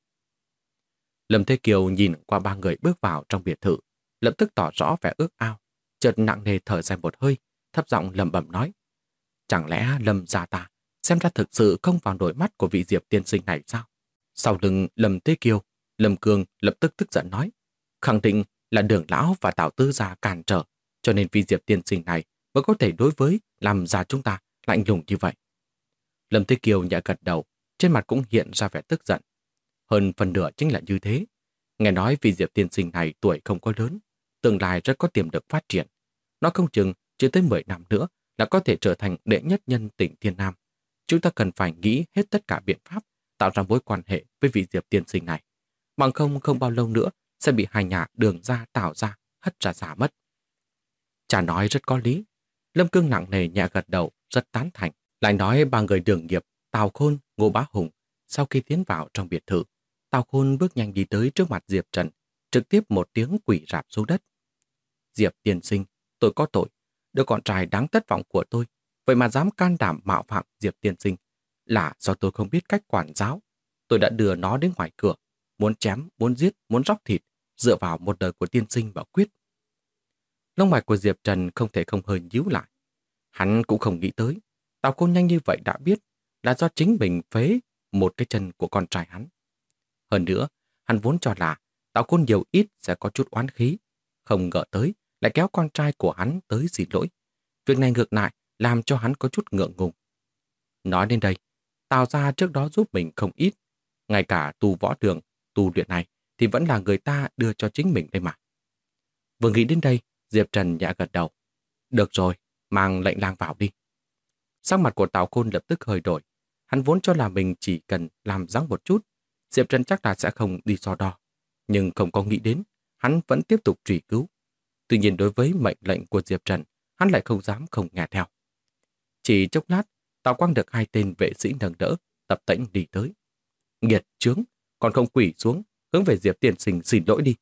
Lâm Thế Kiều nhìn qua ba người bước vào trong biệt thự, lập tức tỏ rõ vẻ ước ao, chợt nặng nề thở dài một hơi, thấp giọng lẩm bẩm nói: chẳng lẽ Lâm gia ta xem ra thực sự không vào nổi mắt của vị Diệp tiên sinh này sao? Sau lưng Lâm Thế Kiều, Lâm Cương lập tức tức giận nói: khẳng định là Đường lão và Tào Tư gia cản trở, cho nên vị Diệp tiên sinh này mới có thể đối với làm già chúng ta lạnh lùng như vậy. Lâm Thế Kiều nhẹ gật đầu, trên mặt cũng hiện ra vẻ tức giận. Hơn phần nửa chính là như thế. Nghe nói vị Diệp tiên sinh này tuổi không có lớn, tương lai rất có tiềm lực phát triển. Nó không chừng chưa tới 10 năm nữa là có thể trở thành đệ nhất nhân tỉnh Thiên Nam. Chúng ta cần phải nghĩ hết tất cả biện pháp tạo ra mối quan hệ với vị Diệp tiên sinh này. Bằng không bao lâu nữa sẽ bị hai nhà Đường gia Tào gia hất ra xa mất. Cha nói rất có lý. Lâm Cương nặng nề nhẹ gật đầu, rất tán thành. Lại nói ba người Đường Nghiệp, Tào Khôn, Ngô Bá Hùng. Sau khi tiến vào trong biệt thự, Tào Khôn bước nhanh đi tới trước mặt Diệp Trần, trực tiếp một tiếng quỳ rạp xuống đất. Diệp tiên sinh, tôi có tội. Đứa con trai đáng thất vọng của tôi, vậy mà dám can đảm mạo phạm Diệp tiên sinh. Là do tôi không biết cách quản giáo. Tôi đã đưa nó đến ngoài cửa, muốn chém, muốn giết, muốn róc thịt, dựa vào một đời của tiên sinh bảo quyết. Lông mày của Diệp Trần không thể không hơi nhíu lại. Hắn cũng không nghĩ tới, Tào Khôn nhanh như vậy đã biết là do chính mình phế một cái chân của con trai hắn. Hơn nữa, hắn vốn cho là Tào Khôn nhiều ít sẽ có chút oán khí, không ngờ tới lại kéo con trai của hắn tới xin lỗi. Việc này ngược lại làm cho hắn có chút ngượng ngùng. Nói đến đây, Tào gia trước đó giúp mình không ít, ngay cả tu võ đường, tu luyện này thì vẫn là người ta đưa cho chính mình đây mà. Vừa nghĩ đến đây, Diệp Trần nhẹ gật đầu. Được rồi, mang lệnh lang vào đi. Sắc mặt của Tào Khôn lập tức hơi đổi. Hắn vốn cho là mình chỉ cần làm dáng một chút, Diệp Trần chắc là sẽ không đi so đo. Nhưng không có nghĩ đến, hắn vẫn tiếp tục truy cứu. Tuy nhiên đối với mệnh lệnh của Diệp Trần, hắn lại không dám không nghe theo. Chỉ chốc lát, Tào Quang được hai tên vệ sĩ nâng đỡ, tập tễnh đi tới. Nghiệt chướng, còn không quỳ xuống, hướng về Diệp tiên sinh xin lỗi đi.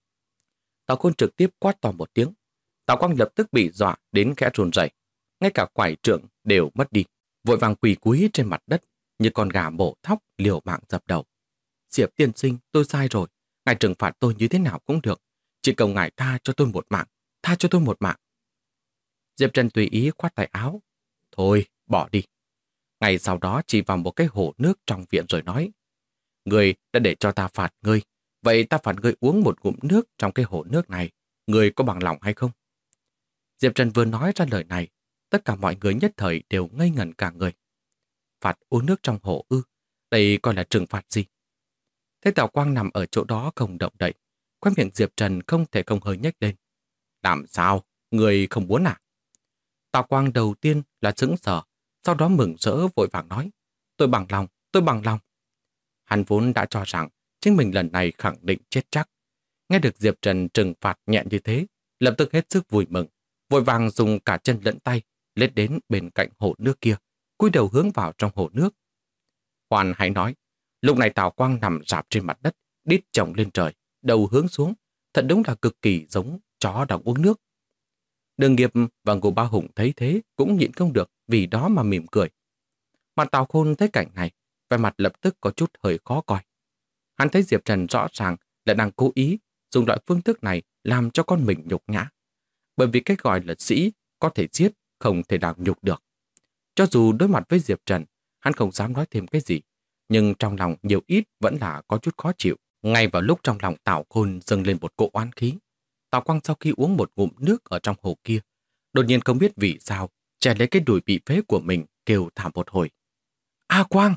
Tào Khôn trực tiếp quát to một tiếng. Tào Quang lập tức bị dọa đến khẽ run rẩy, ngay cả quải trượng đều mất đi, vội vàng quỳ cúi trên mặt đất như con gà mổ thóc liều mạng dập đầu. Diệp tiên sinh, tôi sai rồi, ngài trừng phạt tôi như thế nào cũng được, chỉ cầu ngài tha cho tôi một mạng, tha cho tôi một mạng. Diệp Trần tùy ý khoát tay áo. Thôi, bỏ đi. Ngày sau đó chỉ vào một cái hồ nước trong viện rồi nói. Người đã để cho ta phạt ngươi, vậy ta phạt ngươi uống một ngụm nước trong cái hồ nước này. Ngươi có bằng lòng hay không? Diệp Trần vừa nói ra lời này, tất cả mọi người nhất thời đều ngây ngẩn cả người. Phạt uống nước trong hồ ư? Đây coi là trừng phạt gì? Thế Tào Quang nằm ở chỗ đó không động đậy, khóe miệng Diệp Trần không thể không hơi nhếch lên. Làm sao? Người không muốn à? Tào Quang đầu tiên là sững sờ, sau đó mừng rỡ vội vàng nói. Tôi bằng lòng, tôi bằng lòng. Hắn vốn đã cho rằng chính mình lần này khẳng định chết chắc. Nghe được Diệp Trần trừng phạt nhẹ như thế, lập tức hết sức vui mừng, vội vàng dùng cả chân lẫn tay, lết đến bên cạnh hồ nước kia, cúi đầu hướng vào trong hồ nước. Hoàn hãy nói, lúc này Tào Quang nằm rạp trên mặt đất, đít chồng lên trời, đầu hướng xuống, thật đúng là cực kỳ giống chó đang uống nước. Đường Nghiệp và Ngô Bá Hùng thấy thế cũng nhịn không được, vì đó mà mỉm cười. Mà Tào Khôn thấy cảnh này, vẻ mặt lập tức có chút hơi khó coi. Hắn thấy Diệp Trần rõ ràng là đang cố ý dùng loại phương thức này làm cho con mình nhục nhã. Bởi vì cái gọi là sĩ có thể giết, không thể nào nhục được. Cho dù đối mặt với Diệp Trần, hắn không dám nói thêm cái gì, nhưng trong lòng nhiều ít vẫn là có chút khó chịu. Ngay vào lúc trong lòng Tào Khôn dâng lên một cỗ oán khí, Tào Quang sau khi uống một ngụm nước ở trong hồ kia, đột nhiên không biết vì sao, chè lấy cái đùi bị phế của mình kêu thảm một hồi. A Quang!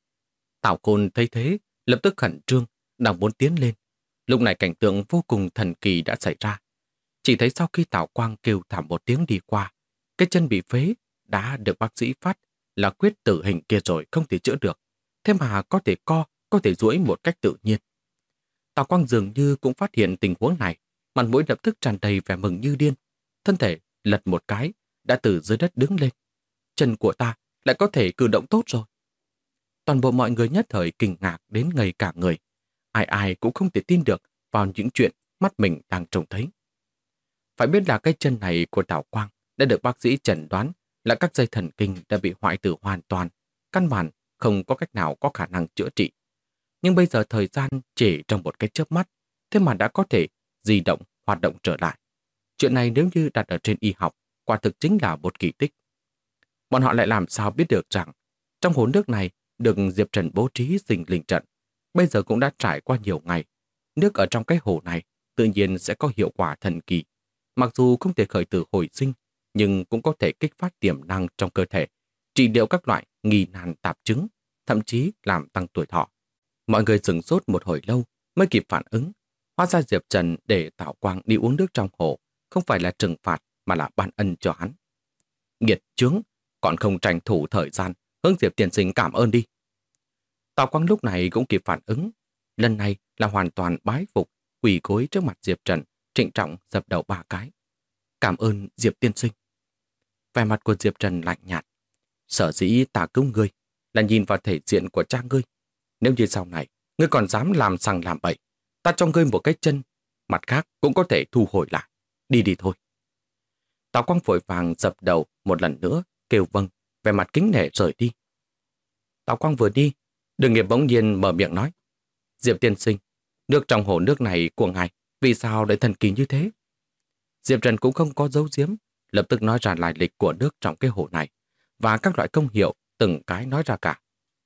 Tào Khôn thấy thế, lập tức khẩn trương, đang muốn tiến lên. Lúc này cảnh tượng vô cùng thần kỳ đã xảy ra. Chỉ thấy sau khi Tào Quang kêu thảm một tiếng đi qua, cái chân bị phế đã được bác sĩ phát là quyết tử hình kia rồi không thể chữa được. Thế mà có thể có thể duỗi một cách tự nhiên. Tào Quang dường như cũng phát hiện tình huống này, mặt mũi lập tức tràn đầy vẻ mừng như điên. Thân thể lật một cái, đã từ dưới đất đứng lên. Chân của ta lại có thể cử động tốt rồi. Toàn bộ mọi người nhất thời kinh ngạc đến ngây cả người. Ai ai cũng không thể tin được vào những chuyện mắt mình đang trông thấy. Phải biết là cái chân này của Tào Quang đã được bác sĩ chẩn đoán là các dây thần kinh đã bị hoại tử hoàn toàn, căn bản không có cách nào có khả năng chữa trị. Nhưng bây giờ thời gian chỉ trong một cái chớp mắt, thế mà đã có thể di động, hoạt động trở lại. Chuyện này nếu như đặt ở trên y học, quả thực chính là một kỳ tích. Bọn họ lại làm sao biết được rằng trong hồ nước này được Diệp Trần bố trí sinh linh trận. Bây giờ cũng đã trải qua nhiều ngày. Nước ở trong cái hồ này tự nhiên sẽ có hiệu quả thần kỳ. Mặc dù không thể khởi tử hồi sinh, nhưng cũng có thể kích phát tiềm năng trong cơ thể, trị liệu các loại nghi nan tạp chứng, thậm chí làm tăng tuổi thọ. Mọi người sửng sốt một hồi lâu mới kịp phản ứng. Hóa ra Diệp Trần để Tào Quang đi uống nước trong hồ không phải là trừng phạt mà là ban ân cho hắn. Nghiệt chướng, còn không tranh thủ thời gian hướng Diệp tiên sinh cảm ơn đi. Tào Quang lúc này cũng kịp phản ứng. Lần này là hoàn toàn bái phục, quỳ gối trước mặt Diệp Trần, trịnh trọng dập đầu 3 cái. Cảm ơn Diệp tiên sinh. Vẻ mặt của Diệp Trần lạnh nhạt. Sở dĩ ta cứu ngươi là nhìn vào thể diện của cha ngươi. Nếu như sau này ngươi còn dám làm sằng làm bậy, ta cho ngươi một cái chân, mặt khác cũng có thể thu hồi lại. Đi đi thôi. Tào Quang vội vàng dập đầu một lần nữa, kêu vâng, vẻ mặt kính nể rời đi. Tào Quang vừa đi, Đường Nghiệp bỗng nhiên mở miệng nói. Diệp tiên sinh, nước trong hồ nước này của ngài, vì sao lại thần kỳ như thế? Diệp Trần cũng không có giấu giếm, lập tức nói ra lai lịch của nước trong cái hồ này, và các loại công hiệu từng cái nói ra cả.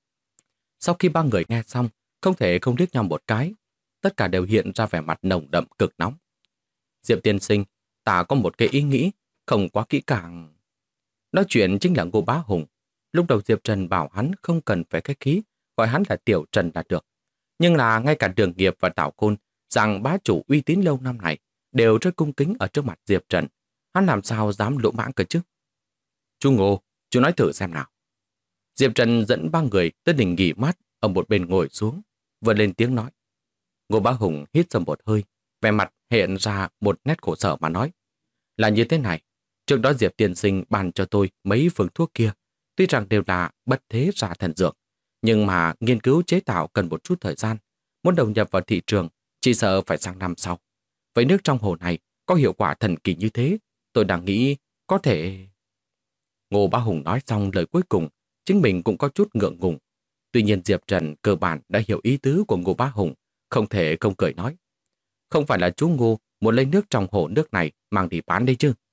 Sau khi ba người nghe xong, không thể không liếc nhau một cái, tất cả đều hiện ra vẻ mặt nồng đậm cực nóng. Diệp tiên sinh, ta có một cái ý nghĩ, không quá kỹ càng. Nói chuyện chính là Ngô Bá Hùng. Lúc đầu Diệp Trần bảo hắn không cần phải khách khí, gọi hắn là Tiểu Trần là được. Nhưng là ngay cả Đường Nghiệp và Tào Khôn, rằng bá chủ uy tín lâu năm này, đều rất cung kính ở trước mặt Diệp Trần. Hắn làm sao dám lỗ mãng cơ chứ? Chú Ngô, Chú nói thử xem nào. Diệp Trần dẫn ba người tới đình nghỉ mát ở một bên ngồi xuống, vừa lên tiếng nói. Ngô Bá Hùng hít sâu một hơi, vẻ mặt hiện ra một nét khổ sở mà nói. Là như thế này, trước đó Diệp tiên sinh bàn cho tôi mấy phương thuốc kia, tuy rằng đều là bất thế ra thần dược, nhưng mà nghiên cứu chế tạo cần một chút thời gian, muốn đầu nhập vào thị trường, chỉ sợ phải sang năm sau. Vậy nước trong hồ này có hiệu quả thần kỳ như thế, tôi đang nghĩ có thể... Ngô Bá Hùng nói xong lời cuối cùng, chính mình cũng có chút ngượng ngùng. Tuy nhiên Diệp Trần cơ bản đã hiểu ý tứ của Ngô Bá Hùng, không thể không cười nói. Không phải là chú Ngô muốn lấy nước trong hồ nước này mang đi bán đây chứ?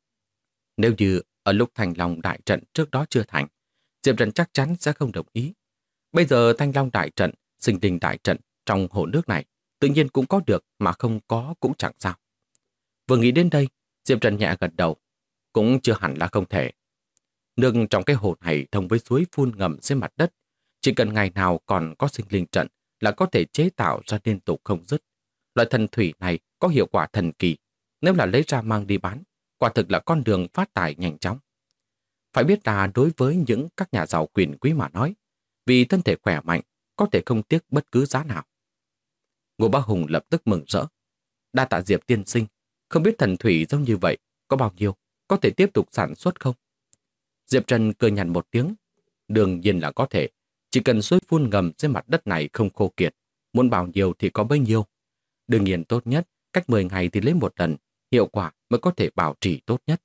Nếu như ở lúc Thanh Long đại trận trước đó chưa thành, Diệp Trần chắc chắn sẽ không đồng ý. Bây giờ Thanh Long đại trận, Sinh Linh đại trận trong hồ nước này tự nhiên cũng có được, mà không có cũng chẳng sao. Vừa nghĩ đến đây, Diệp Trần nhẹ gật đầu. Cũng chưa hẳn là không thể. Nước trong cái hồ này thông với suối phun ngầm dưới mặt đất. Chỉ cần ngày nào còn có sinh linh trận là có thể chế tạo ra liên tục không dứt. Loại thần thủy này có hiệu quả thần kỳ. Nếu là lấy ra mang đi bán, quả thực là con đường phát tài nhanh chóng. Phải biết là đối với những các nhà giàu quyền quý mà nói, vì thân thể khỏe mạnh, có thể không tiếc bất cứ giá nào. Ngô Bá Hùng lập tức mừng rỡ. Đa tạ Diệp tiên sinh, không biết thần thủy giống như vậy, có bao nhiêu, có thể tiếp tục sản xuất không? Diệp Trần cười nhằn một tiếng. Đương nhiên là có thể, chỉ cần suối phun ngầm trên mặt đất này không khô kiệt, muốn bao nhiêu thì có bấy nhiêu. Đương nhiên tốt nhất, cách 10 ngày thì lấy một lần, hiệu quả mới có thể bảo trì tốt nhất.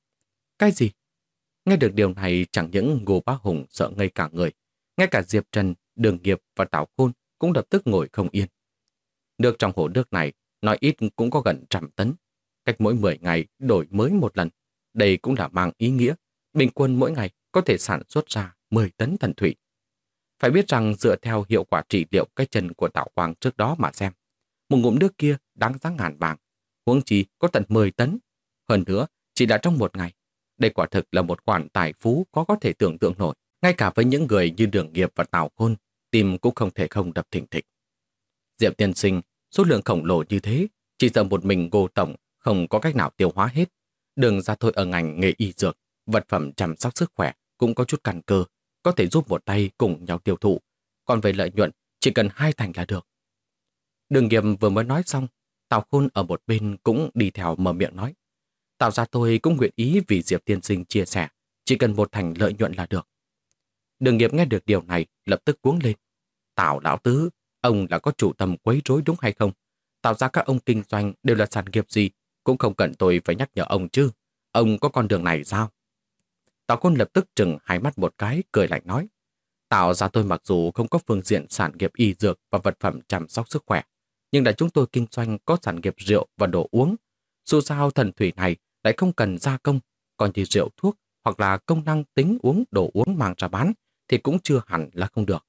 Cái gì? Nghe được điều này chẳng những Ngô Bá Hùng sợ ngây cả người, ngay cả Diệp Trần, Đường Nghiệp và Tào Khôn cũng lập tức ngồi không yên. Nước trong hồ nước này, nói ít cũng có gần 100 tấn. Cách mỗi 10 ngày đổi mới một lần. Đây cũng là mang ý nghĩa, bình quân mỗi ngày có thể sản xuất ra 10 tấn thần thủy. Phải biết rằng dựa theo hiệu quả trị liệu cái chân của Tào Quang trước đó mà xem, một ngụm nước kia đáng giá ngàn vàng, huống chi có tận 10 tấn. Hơn nữa, chỉ là trong một ngày. Đây quả thực là một khoản tài phú có thể tưởng tượng nổi. Ngay cả với những người như Đường Nghiệp và Tào Khôn, tim cũng không thể không đập thình thịch. Diệp tiên sinh, số lượng khổng lồ như thế, chỉ sợ một mình Ngô tổng không có cách nào tiêu hóa hết. Đường ra thôi ở ngành nghề y dược, vật phẩm chăm sóc sức khỏe cũng có chút căn cơ, có thể giúp một tay cùng nhau tiêu thụ. Còn về lợi nhuận, chỉ cần 2 thành là được. Đường Nghiệp vừa mới nói xong, Tào Khôn ở một bên cũng đi theo mở miệng nói. Tào ra tôi cũng nguyện ý vì Diệp tiên sinh chia sẻ, chỉ cần 1 thành lợi nhuận là được. Đường Nghiệp nghe được điều này, lập tức cuống lên. Tào lão tứ, ông là có chủ tâm quấy rối đúng hay không? Tạo ra các ông kinh doanh đều là sản nghiệp gì, cũng không cần tôi phải nhắc nhở ông chứ. Ông có con đường này sao? Tào Khôn lập tức trừng hai mắt một cái, cười lạnh nói. Tạo ra tôi mặc dù không có phương diện sản nghiệp y dược và vật phẩm chăm sóc sức khỏe, nhưng đã chúng tôi kinh doanh có sản nghiệp rượu và đồ uống. Dù sao thần thủy này lại không cần gia công, còn như rượu thuốc hoặc là công năng tính uống đồ uống mang ra bán thì cũng chưa hẳn là không được.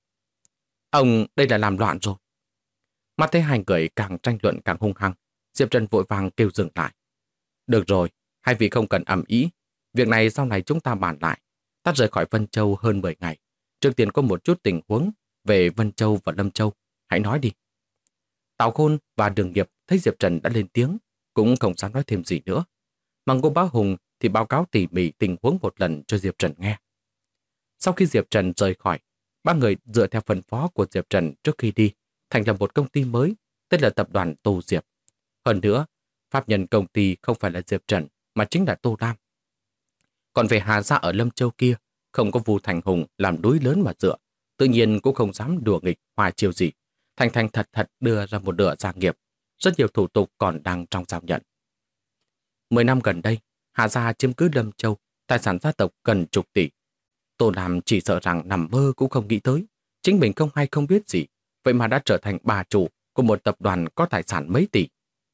Ông đây là làm loạn rồi. Mắt thấy hai người càng tranh luận càng hung hăng, Diệp Trần vội vàng kêu dừng lại. Được rồi, hai vị không cần ầm ĩ. Việc này sau này chúng ta bàn lại. Ta rời khỏi Vân Châu hơn 10 ngày. Trước tiên có một chút tình huống về Vân Châu và Lâm Châu. Hãy nói đi. Tào Khôn và Đường Nghiệp thấy Diệp Trần đã lên tiếng, cũng không dám nói thêm gì nữa. Mà Ngô Bá Hùng thì báo cáo tỉ mỉ tình huống một lần cho Diệp Trần nghe. Sau khi Diệp Trần rời khỏi, ba người dựa theo phân phó của Diệp Trần trước khi đi, thành lập một công ty mới, tên là Tập đoàn Tô Diệp. Hơn nữa, pháp nhân công ty không phải là Diệp Trần, mà chính là Tô Lam. Còn về Hà Gia ở Lâm Châu kia, không có Vu Thành Hùng làm núi lớn mà dựa, tự nhiên cũng không dám đùa nghịch hòa chiêu gì. Thành thành thật thật đưa ra một nửa gia nghiệp, rất nhiều thủ tục còn đang trong giao nhận. 10 năm gần đây, Hà Gia chiếm cứ Lâm Châu, tài sản gia tộc gần chục tỷ. Tô Lam chỉ sợ rằng nằm mơ cũng không nghĩ tới, chính mình không hay không biết gì, vậy mà đã trở thành bà chủ của một tập đoàn có tài sản mấy tỷ.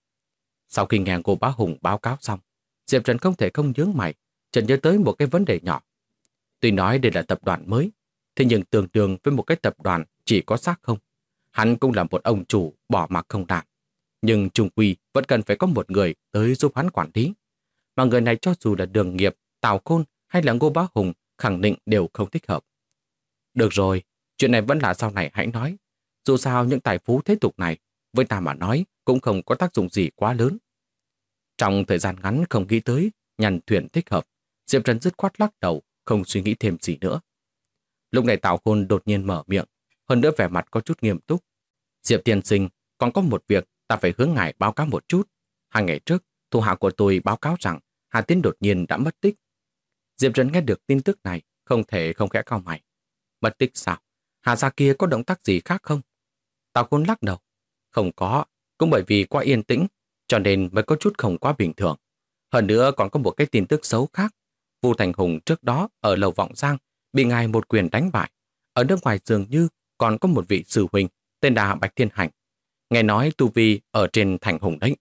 Sau khi nghe Ngô Bá Hùng báo cáo xong, Diệp Trần không thể không nhướng mày, chợt nhớ tới một cái vấn đề nhỏ. Tuy nói đây là tập đoàn mới, thế nhưng tương đương với một cái tập đoàn chỉ có xác không. Hắn cũng là một ông chủ bỏ mặc không làm. Nhưng chung quy vẫn cần phải có một người tới giúp hắn quản lý. Mà người này cho dù là Đường Nghiệp, Tào Khôn hay là Ngô Bá Hùng khẳng định đều không thích hợp. Được rồi, chuyện này vẫn là sau này hãy nói. Dù sao những tài phú thế tục này, với ta mà nói cũng không có tác dụng gì quá lớn. Trong thời gian ngắn không nghĩ tới nhằn thuyền thích hợp, Diệp Trần dứt khoát lắc đầu, không suy nghĩ thêm gì nữa. Lúc này Tào Khôn đột nhiên mở miệng, hơn nữa vẻ mặt có chút nghiêm túc. Diệp tiên sinh, còn có một việc ta phải hướng ngài báo cáo một chút. 2 ngày trước, thủ hạ của tôi báo cáo rằng Hà Tiến đột nhiên đã mất tích. Diệp Trần nghe được tin tức này, không thể không khẽ cau mày. Mất tích sao? Hà gia kia có động tác gì khác không? Tào Khôn lắc đầu. Không có, cũng bởi vì quá yên tĩnh, cho nên mới có chút không quá bình thường. Hơn nữa còn có một cái tin tức xấu khác. Vu Thành Hùng trước đó ở Lầu Vọng Giang bị ngài một quyền đánh bại. Ở nước ngoài dường như còn có một vị sư huynh tên là Bạch Thiên Hành. Nghe nói tu vi ở trên Thành Hùng đấy.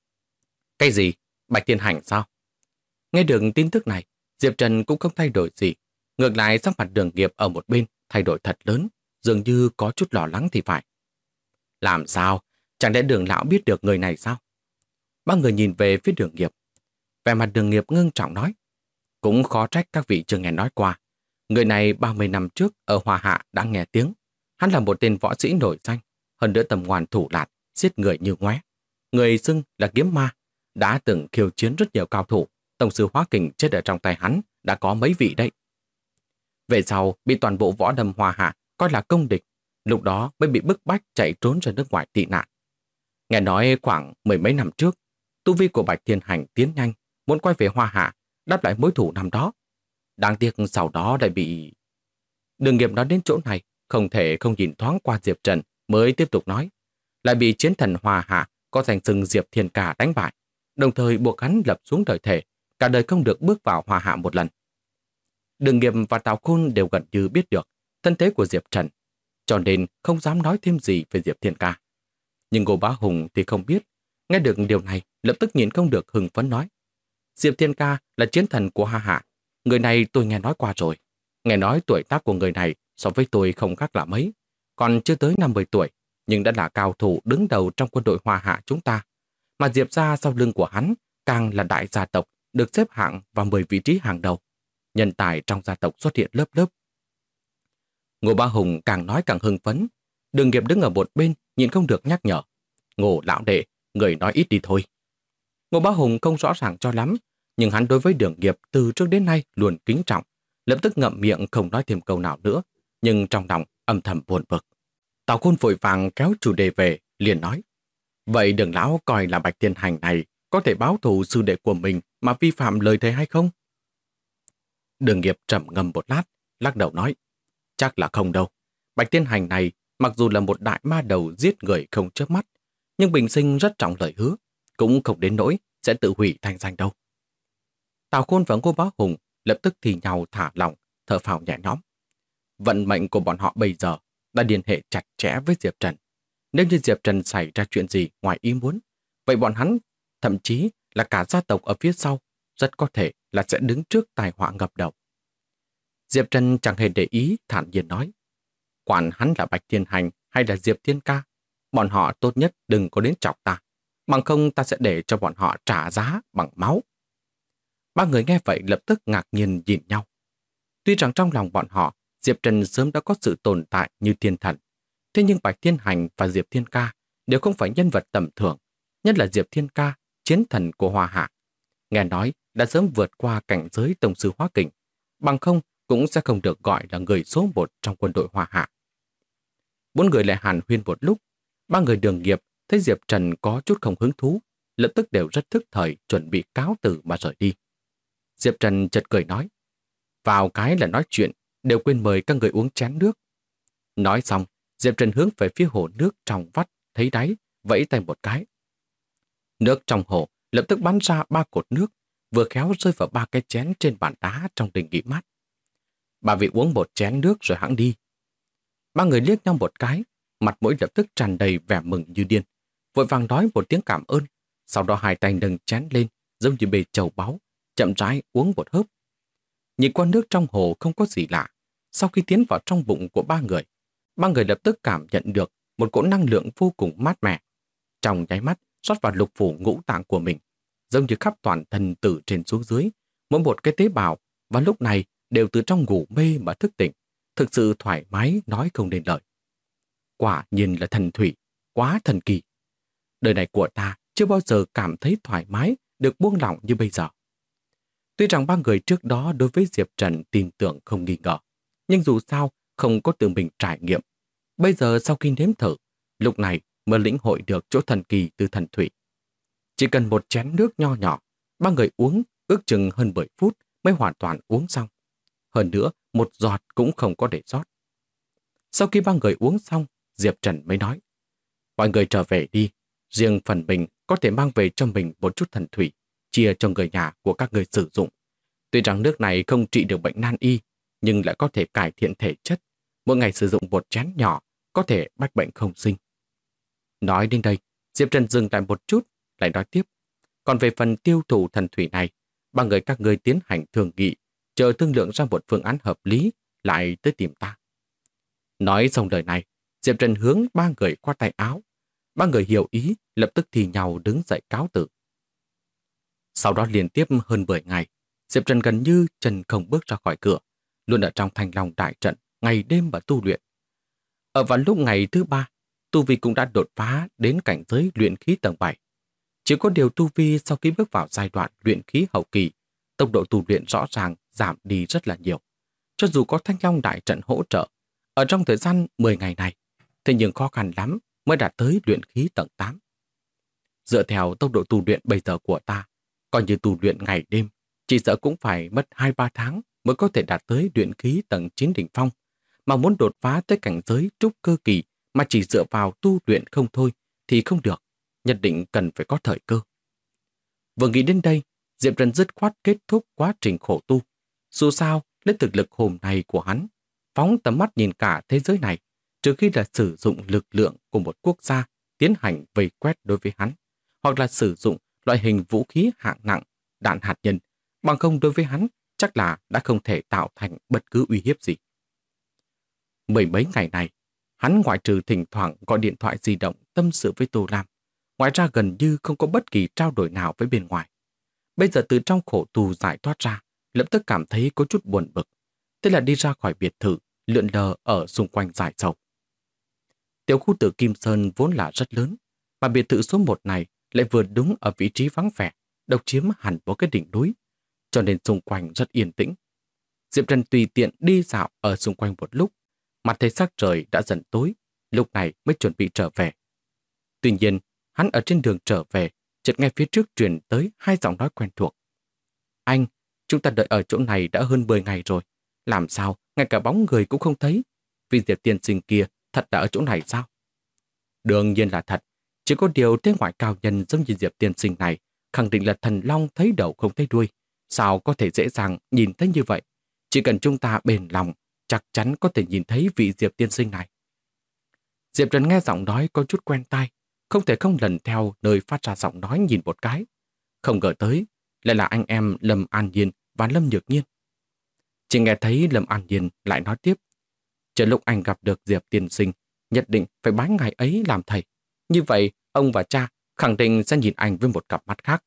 Cái gì? Bạch Thiên Hành sao? Nghe được tin tức này, Diệp Trần cũng không thay đổi gì. Ngược lại sắc mặt Đường Nghiệp ở một bên thay đổi thật lớn, dường như có chút lo lắng thì phải. Làm sao? Chẳng lẽ Đường lão biết được người này sao? Ba người nhìn về phía Đường Nghiệp. Vẻ mặt Đường Nghiệp ngưng trọng nói. Cũng khó trách các vị chưa nghe nói qua. Người này 30 năm trước ở Hoa Hạ đã nghe tiếng. Hắn là một tên võ sĩ nổi danh, hơn nữa tầm ngoan thủ lạt, giết người như ngoé. Người xưng là kiếm ma, đã từng khiêu chiến rất nhiều cao thủ. Tổng sư Hóa Kình chết ở trong tay hắn đã có mấy vị đấy. Về sau bị toàn bộ võ đâm Hoa Hạ coi là công địch, lúc đó mới bị bức bách chạy trốn ra nước ngoài tị nạn. Nghe nói khoảng 10 mấy năm trước, tu vi của Bạch Thiên Hành tiến nhanh, muốn quay về Hoa Hạ, đáp lại mối thù năm đó. Đáng tiếc sau đó lại bị... Đường Nghiệp nói đến chỗ này, không thể không nhìn thoáng qua Diệp Trần mới tiếp tục nói. Lại bị chiến thần Hoa Hạ có danh xưng Diệp Thiên Ca đánh bại, đồng thời buộc hắn lập xuống đời thể, cả đời không được bước vào Hoa Hạ một lần. Đường Nghiệp và Tào Khôn đều gần như biết được thân thế của Diệp Trần, cho nên không dám nói thêm gì về Diệp Thiên Ca. Nhưng Ngô Bá Hùng thì không biết, nghe được điều này lập tức nhìn không được hưng phấn nói. Diệp Thiên Ca là chiến thần của Hoa Hạ, người này tôi nghe nói qua rồi. Nghe nói tuổi tác của người này so với tôi không khác là mấy, còn chưa tới 50 tuổi, nhưng đã là cao thủ đứng đầu trong quân đội Hoa Hạ chúng ta. Mà Diệp gia sau lưng của hắn càng là đại gia tộc, được xếp hạng vào 10 vị trí hàng đầu. Nhân tài trong gia tộc xuất hiện lớp lớp. Ngô Bá Hùng càng nói càng hưng phấn. Đường Nghiệp đứng ở một bên, nhìn không được nhắc nhở. Ngô lão đệ, người nói ít đi thôi. Ngô Bá Hùng không rõ ràng cho lắm, nhưng hắn đối với Đường Nghiệp từ trước đến nay luôn kính trọng, lập tức ngậm miệng không nói thêm câu nào nữa, nhưng trong lòng âm thầm buồn bực. Tào Khôn vội vàng kéo chủ đề về, liền nói. Vậy Đường lão coi là Bạch Thiên Hành này có thể báo thù sư đệ của mình mà vi phạm lời thề hay không? Đường Nghiệp trầm ngâm một lát, lắc đầu nói. Chắc là không đâu. Bạch Thiên Hành này mặc dù là một đại ma đầu giết người không chớp mắt, nhưng bình sinh rất trọng lời hứa, cũng không đến nỗi sẽ tự hủy thanh danh đâu. Tào Khôn và Ngô Bá Hùng lập tức thì nhau thả lỏng, thở phào nhẹ nhõm. Vận mệnh của bọn họ bây giờ đã liên hệ chặt chẽ với Diệp Trần. Nếu như Diệp Trần xảy ra chuyện gì ngoài ý muốn, vậy bọn hắn, thậm chí là cả gia tộc ở phía sau, rất có thể là sẽ đứng trước tai họa ngập đầu. Diệp Trần chẳng hề để ý, thản nhiên nói. Quản hắn là Bạch Thiên Hành hay là Diệp Thiên Ca, bọn họ tốt nhất đừng có đến chọc ta, bằng không ta sẽ để cho bọn họ trả giá bằng máu. Ba người nghe vậy lập tức ngạc nhiên nhìn nhau. Tuy rằng trong lòng bọn họ, Diệp Trần sớm đã có sự tồn tại như thiên thần, thế nhưng Bạch Thiên Hành và Diệp Thiên Ca đều không phải nhân vật tầm thường, nhất là Diệp Thiên Ca, chiến thần của Hoa Hạ. Nghe nói đã sớm vượt qua cảnh giới tổng sư Hóa Kình, bằng không cũng sẽ không được gọi là người số 1 trong quân đội Hoa Hạ. Bốn người lại hàn huyên một lúc, ba người Đường Nghiệp thấy Diệp Trần có chút không hứng thú, lập tức đều rất thức thời chuẩn bị cáo từ mà rời đi. Diệp Trần chợt cười nói, vào cái là nói chuyện, đều quên mời các người uống chén nước. Nói xong, Diệp Trần hướng về phía hồ nước trong vắt, thấy đáy, vẫy tay một cái. Nước trong hồ lập tức bắn ra 3 cột nước, vừa khéo rơi vào 3 cái chén trên bàn đá trong đình nghỉ mát. Bà vị uống một chén nước rồi hẵng đi. Ba người liếc nhau một cái, mặt mũi lập tức tràn đầy vẻ mừng như điên, vội vàng nói một tiếng cảm ơn, sau đó hai tay nâng chén lên, giống như bề chầu báu, chậm rãi uống một hớp. Nhìn qua nước trong hồ không có gì lạ, sau khi tiến vào trong bụng của ba người lập tức cảm nhận được một cỗ năng lượng vô cùng mát mẻ. Trong nháy mắt, rót vào lục phủ ngũ tạng của mình, giống như khắp toàn thân từ trên xuống dưới, mỗi một cái tế bào, và lúc này đều từ trong ngủ mê mà thức tỉnh, thực sự thoải mái nói không nên lời. Quả nhiên là thần thủy, quá thần kỳ. Đời này của ta chưa bao giờ cảm thấy thoải mái, được buông lỏng như bây giờ. Tuy rằng ba người trước đó đối với Diệp Trần tin tưởng không nghi ngờ, nhưng dù sao không có tự mình trải nghiệm. Bây giờ sau khi nếm thử, lúc này mới lĩnh hội được chỗ thần kỳ từ thần thủy. Chỉ cần một chén nước nho nhỏ, ba người uống ước chừng hơn 10 phút mới hoàn toàn uống xong. Hơn nữa, một giọt cũng không có để sót. Sau khi ba người uống xong, Diệp Trần mới nói: mọi người trở về đi, riêng phần mình có thể mang về cho mình một chút thần thủy, chia cho người nhà của các người sử dụng. Tuy rằng nước này không trị được bệnh nan y, nhưng lại có thể cải thiện thể chất. Mỗi ngày sử dụng một chén nhỏ, có thể bách bệnh không sinh. Nói đến đây, Diệp Trần dừng lại một chút, lại nói tiếp. Còn về phần tiêu thụ thần thủy này, ba người các người tiến hành thương nghị, chờ thương lượng ra một phương án hợp lý, lại tới tìm ta. Nói xong lời này, Diệp Trần hướng ba người qua tay áo. Ba người hiểu ý, lập tức thì nhau đứng dậy cáo từ. Sau đó liên tiếp hơn 10 ngày, Diệp Trần gần như chân không bước ra khỏi cửa, luôn ở trong Thanh Long đại trận, ngày đêm và tu luyện. Ở vào lúc ngày thứ 3, tu vi cũng đã đột phá đến cảnh giới luyện khí tầng 7. Chỉ có điều tu vi sau khi bước vào giai đoạn luyện khí hậu kỳ, tốc độ tu luyện rõ ràng giảm đi rất là nhiều. Cho dù có Thanh Long đại trận hỗ trợ, ở trong thời gian 10 ngày này, thế nhưng khó khăn lắm mới đạt tới luyện khí tầng 8. Dựa theo tốc độ tu luyện bây giờ của ta, coi như tu luyện ngày đêm, chỉ sợ cũng phải mất 2-3 tháng mới có thể đạt tới luyện khí tầng 9 đỉnh phong. Mà muốn đột phá tới cảnh giới trúc cơ kỳ mà chỉ dựa vào tu luyện không thôi thì không được, nhất định cần phải có thời cơ. Vừa nghĩ đến đây, Diệp Trần dứt khoát kết thúc quá trình khổ tu. Dù sao, lấy thực lực hôm nay của hắn, phóng tầm mắt nhìn cả thế giới này, trừ khi là sử dụng lực lượng của một quốc gia tiến hành vây quét đối với hắn, hoặc là sử dụng loại hình vũ khí hạng nặng, đạn hạt nhân, bằng không đối với hắn chắc là đã không thể tạo thành bất cứ uy hiếp gì. Mười mấy ngày này, hắn ngoại trừ thỉnh thoảng gọi điện thoại di động tâm sự với Tô Lam, ngoài ra gần như không có bất kỳ trao đổi nào với bên ngoài. Bây giờ từ trong khổ tù giải thoát ra, lập tức cảm thấy có chút buồn bực. Thế là đi ra khỏi biệt thự, lượn lờ ở xung quanh dải sầu. Tiểu khu tử Kim Sơn vốn là rất lớn, mà biệt thự số 1 này lại vừa đúng ở vị trí vắng vẻ, độc chiếm hẳn vào cái đỉnh núi, cho nên xung quanh rất yên tĩnh. Diệp Trần tùy tiện đi dạo ở xung quanh một lúc, mặt thấy sắc trời đã dần tối, lúc này mới chuẩn bị trở về. Tuy nhiên, hắn ở trên đường trở về, chợt nghe phía trước truyền tới 2 giọng nói quen thuộc. Anh, chúng ta đợi ở chỗ này đã hơn 10 ngày rồi, làm sao ngay cả bóng người cũng không thấy? Vì Diệp tiên sinh kia thật đã ở chỗ này sao? Đương nhiên là thật, chỉ có điều thế ngoại cao nhân giống như Diệp tiên sinh này khẳng định là thần long thấy đầu không thấy đuôi. Sao có thể dễ dàng nhìn thấy như vậy? Chỉ cần chúng ta bền lòng, chắc chắn có thể nhìn thấy vị Diệp tiên sinh này. Diệp Trần nghe giọng nói có chút quen tai, không thể không lần theo nơi phát ra giọng nói nhìn một cái. Không ngờ tới, lại là anh em Lâm An Nhiên và Lâm Nhược Nhiên. Chỉ nghe thấy Lâm An Nhiên lại nói tiếp. Chờ lúc anh gặp được Diệp tiên sinh, nhất định phải bái ngài ấy làm thầy. Như vậy, ông và cha khẳng định sẽ nhìn anh với một cặp mắt khác.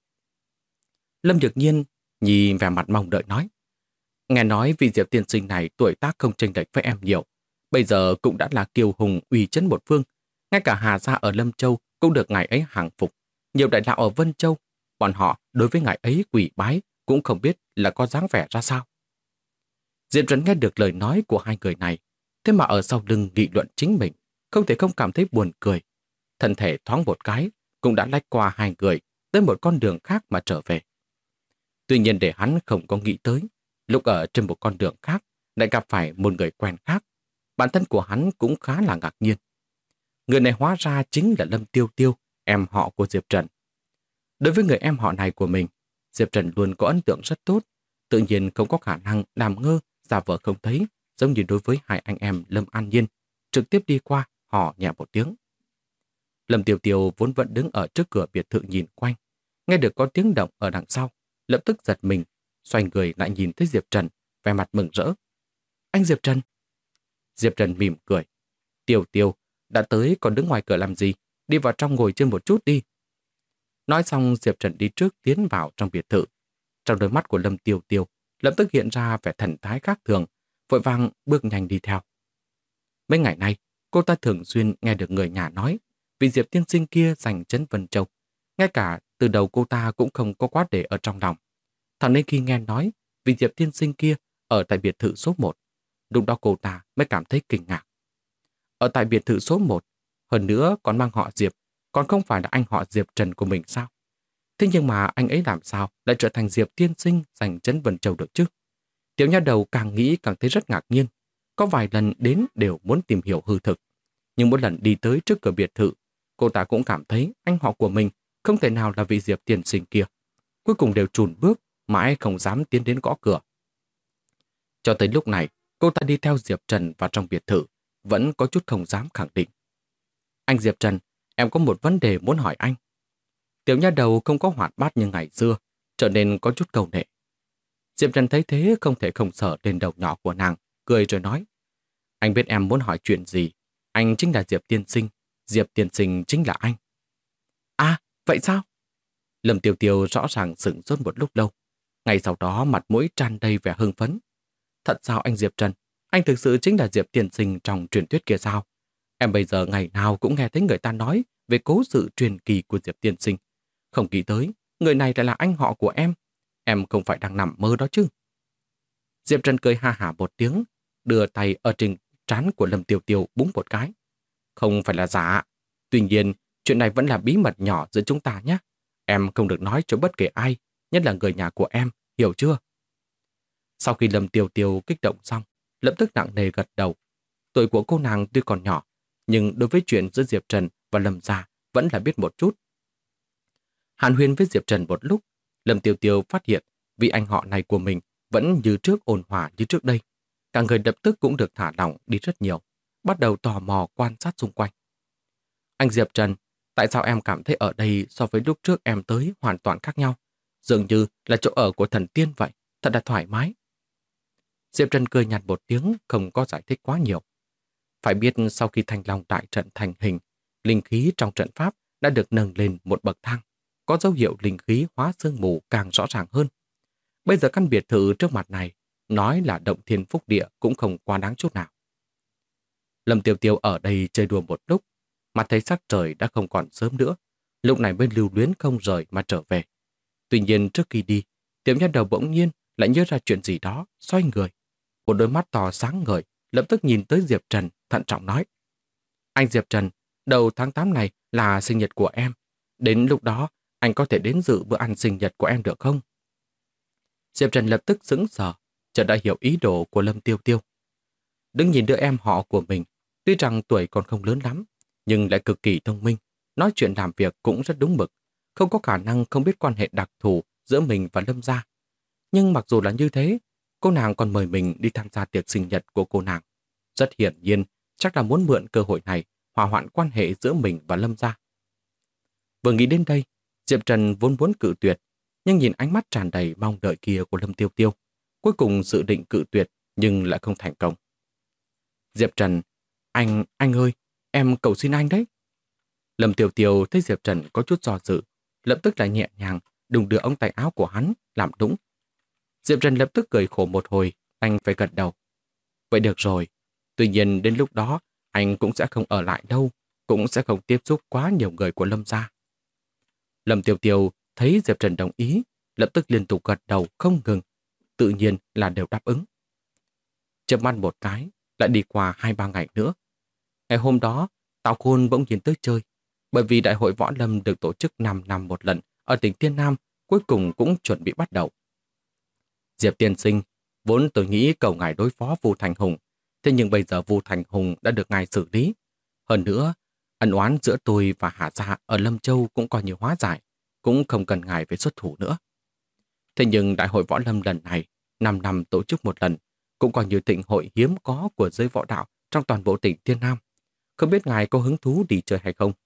Lâm Nhược Nhiên nhìn vẻ mặt mong đợi nói. Nghe nói vị Diệp tiên sinh này tuổi tác không chênh lệch với em nhiều. Bây giờ cũng đã là kiêu hùng uy chấn một phương. Ngay cả Hà gia ở Lâm Châu cũng được ngài ấy hàng phục. Nhiều đại đạo ở Vân Châu, bọn họ đối với ngài ấy quỳ bái cũng không biết là có dáng vẻ ra sao. Diệp Trần nghe được lời nói của hai người này, thế mà ở sau lưng nghị luận chính mình, không thể không cảm thấy buồn cười. Thân thể thoáng một cái, cũng đã lách qua hai người tới một con đường khác mà trở về. Tuy nhiên để hắn không có nghĩ tới, lúc ở trên một con đường khác lại gặp phải một người quen khác. Bản thân của hắn cũng khá là ngạc nhiên. Người này hóa ra chính là Lâm Tiêu Tiêu, em họ của Diệp Trần. Đối với người em họ này của mình, Diệp Trần luôn có ấn tượng rất tốt, tự nhiên không có khả năng làm ngơ, giả vờ không thấy, giống như đối với hai anh em Lâm An Nhiên, trực tiếp đi qua, họ nhẹ một tiếng. Lâm Tiêu Tiêu vốn vẫn đứng ở trước cửa biệt thự nhìn quanh, nghe được có tiếng động ở đằng sau, lập tức giật mình, xoay người lại nhìn thấy Diệp Trần, vẻ mặt mừng rỡ. Anh Diệp Trần. Diệp Trần mỉm cười. Tiêu Tiêu, đã tới còn đứng ngoài cửa làm gì? Đi vào trong ngồi chơi một chút đi. Nói xong Diệp Trần đi trước tiến vào trong biệt thự. Trong đôi mắt của Lâm Tiêu Tiêu lập tức hiện ra vẻ thần thái khác thường, vội vàng bước nhanh đi theo. Mấy ngày nay, cô ta thường xuyên nghe được người nhà nói vì Diệp tiên sinh kia giành trấn Vân Châu. Ngay cả từ đầu cô ta cũng không có quá để ở trong lòng. Thằng nên khi nghe nói vì Diệp tiên sinh kia ở tại biệt thự số 1, lúc đó cô ta mới cảm thấy kinh ngạc. Ở tại biệt thự số 1, hơn nữa còn mang họ Diệp, còn không phải là anh họ Diệp Trần của mình sao? Thế nhưng mà anh ấy làm sao lại trở thành Diệp tiên sinh giành Trấn Vân Châu được chứ? Tiểu nha đầu càng nghĩ càng thấy rất ngạc nhiên. Có vài lần đến đều muốn tìm hiểu hư thực. Nhưng mỗi lần đi tới trước cửa biệt thự, cô ta cũng cảm thấy anh họ của mình không thể nào là vị Diệp tiên sinh kia. Cuối cùng đều chùn bước, mãi không dám tiến đến gõ cửa. Cho tới lúc này, cô ta đi theo Diệp Trần vào trong biệt thự, vẫn có chút không dám khẳng định. Anh Diệp Trần, em có một vấn đề muốn hỏi anh. Tiểu nha đầu không có hoạt bát như ngày xưa, trở nên có chút cầu nệ. Diệp Trần thấy thế không thể không sở lên đầu nhỏ của nàng, cười rồi nói. Anh biết em muốn hỏi chuyện gì, anh chính là Diệp tiên sinh, Diệp tiên sinh chính là anh. À, vậy sao? Lâm Tiêu Tiêu rõ ràng sửng sốt một lúc lâu. Ngay sau đó mặt mũi tràn đầy vẻ hưng phấn. Thật sao anh Diệp Trần? Anh thực sự chính là Diệp tiên sinh trong truyền thuyết kia sao? Em bây giờ ngày nào cũng nghe thấy người ta nói về cố sự truyền kỳ của Diệp tiên sinh. Không nghĩ tới, người này lại là anh họ của em. Em không phải đang nằm mơ đó chứ? Diệp Trần cười ha hả một tiếng, đưa tay ở trên trán của Lâm Tiêu Tiêu búng một cái. Không phải là giả. Tuy nhiên, chuyện này vẫn là bí mật nhỏ giữa chúng ta nhé. Em không được nói cho bất kể ai, nhất là người nhà của em, hiểu chưa? Sau khi Lâm Tiêu Tiêu kích động xong, lập tức nặng nề gật đầu. Tuổi của cô nàng tuy còn nhỏ, nhưng đối với chuyện giữa Diệp Trần và Lâm gia vẫn là biết một chút. Hàn huyên với Diệp Trần một lúc, Lâm Tiêu Tiêu phát hiện vị anh họ này của mình vẫn như trước ôn hòa như trước đây. Cả người lập tức cũng được thả lỏng đi rất nhiều, bắt đầu tò mò quan sát xung quanh. Anh Diệp Trần, tại sao em cảm thấy ở đây so với lúc trước em tới hoàn toàn khác nhau? Dường như là chỗ ở của thần tiên vậy, thật là thoải mái. Diệp Trần cười nhạt một tiếng, không có giải thích quá nhiều. Phải biết sau khi Thanh Long đại trận thành hình, linh khí trong trận pháp đã được nâng lên một bậc thang, có dấu hiệu linh khí hóa sương mù càng rõ ràng hơn. Bây giờ căn biệt thự trước mặt này, nói là động thiên phúc địa cũng không quá đáng chút nào. Lâm Tiêu Tiêu ở đây chơi đùa một lúc, mà thấy sắc trời đã không còn sớm nữa, lúc này mới lưu luyến không rời mà trở về. Tuy nhiên trước khi đi, Tiểu nha đầu bỗng nhiên lại nhớ ra chuyện gì đó, xoay người. Một đôi mắt to sáng ngời, lập tức nhìn tới Diệp Trần, thận trọng nói. Anh Diệp Trần, đầu tháng 8 này là sinh nhật của em. Đến lúc đó, anh có thể đến dự bữa ăn sinh nhật của em được không? Diệp Trần lập tức sững sờ, chợt đã hiểu ý đồ của Lâm Tiêu Tiêu. Đứng nhìn đứa em họ của mình, tuy rằng tuổi còn không lớn lắm, nhưng lại cực kỳ thông minh, nói chuyện làm việc cũng rất đúng mực, không có khả năng không biết quan hệ đặc thù giữa mình và Lâm gia. Nhưng mặc dù là như thế, cô nàng còn mời mình đi tham gia tiệc sinh nhật của cô nàng. Rất hiển nhiên, chắc là muốn mượn cơ hội này hòa hoãn quan hệ giữa mình và Lâm gia. Vừa nghĩ đến đây, Diệp Trần vốn muốn cự tuyệt, nhưng nhìn ánh mắt tràn đầy mong đợi kia của Lâm Tiêu Tiêu, cuối cùng dự định cự tuyệt nhưng lại không thành công. Diệp Trần, anh ơi, em cầu xin anh đấy. Lâm Tiêu Tiêu thấy Diệp Trần có chút do dự, lập tức lại nhẹ nhàng đùng đưa ống tay áo của hắn làm đúng. Diệp Trần lập tức cười khổ một hồi, anh phải gật đầu. Vậy được rồi, tuy nhiên đến lúc đó anh cũng sẽ không ở lại đâu, cũng sẽ không tiếp xúc quá nhiều người của Lâm gia. Lâm Tiêu Tiêu thấy Diệp Trần đồng ý, lập tức liên tục gật đầu không ngừng, tự nhiên là đều đáp ứng. Chớp mắt một cái, lại đi qua 2-3 ngày nữa. Ngày hôm đó, Tào Khôn bỗng nhiên tới chơi, bởi vì đại hội võ lâm được tổ chức 5 năm một lần ở tỉnh Thiên Nam, cuối cùng cũng chuẩn bị bắt đầu. Diệp tiên sinh, vốn tôi nghĩ cầu ngài đối phó Vu Thành Hùng, thế nhưng bây giờ Vu Thành Hùng đã được ngài xử lý. Hơn nữa, ân oán giữa tôi và Hạ Gia ở Lâm Châu cũng coi như hóa giải, cũng không cần ngài phải xuất thủ nữa. Thế nhưng đại hội võ lâm lần này, 5 năm tổ chức một lần, cũng coi như thịnh hội hiếm có của giới võ đạo trong toàn bộ tỉnh Thiên Nam. Không biết ngài có hứng thú đi chơi hay không?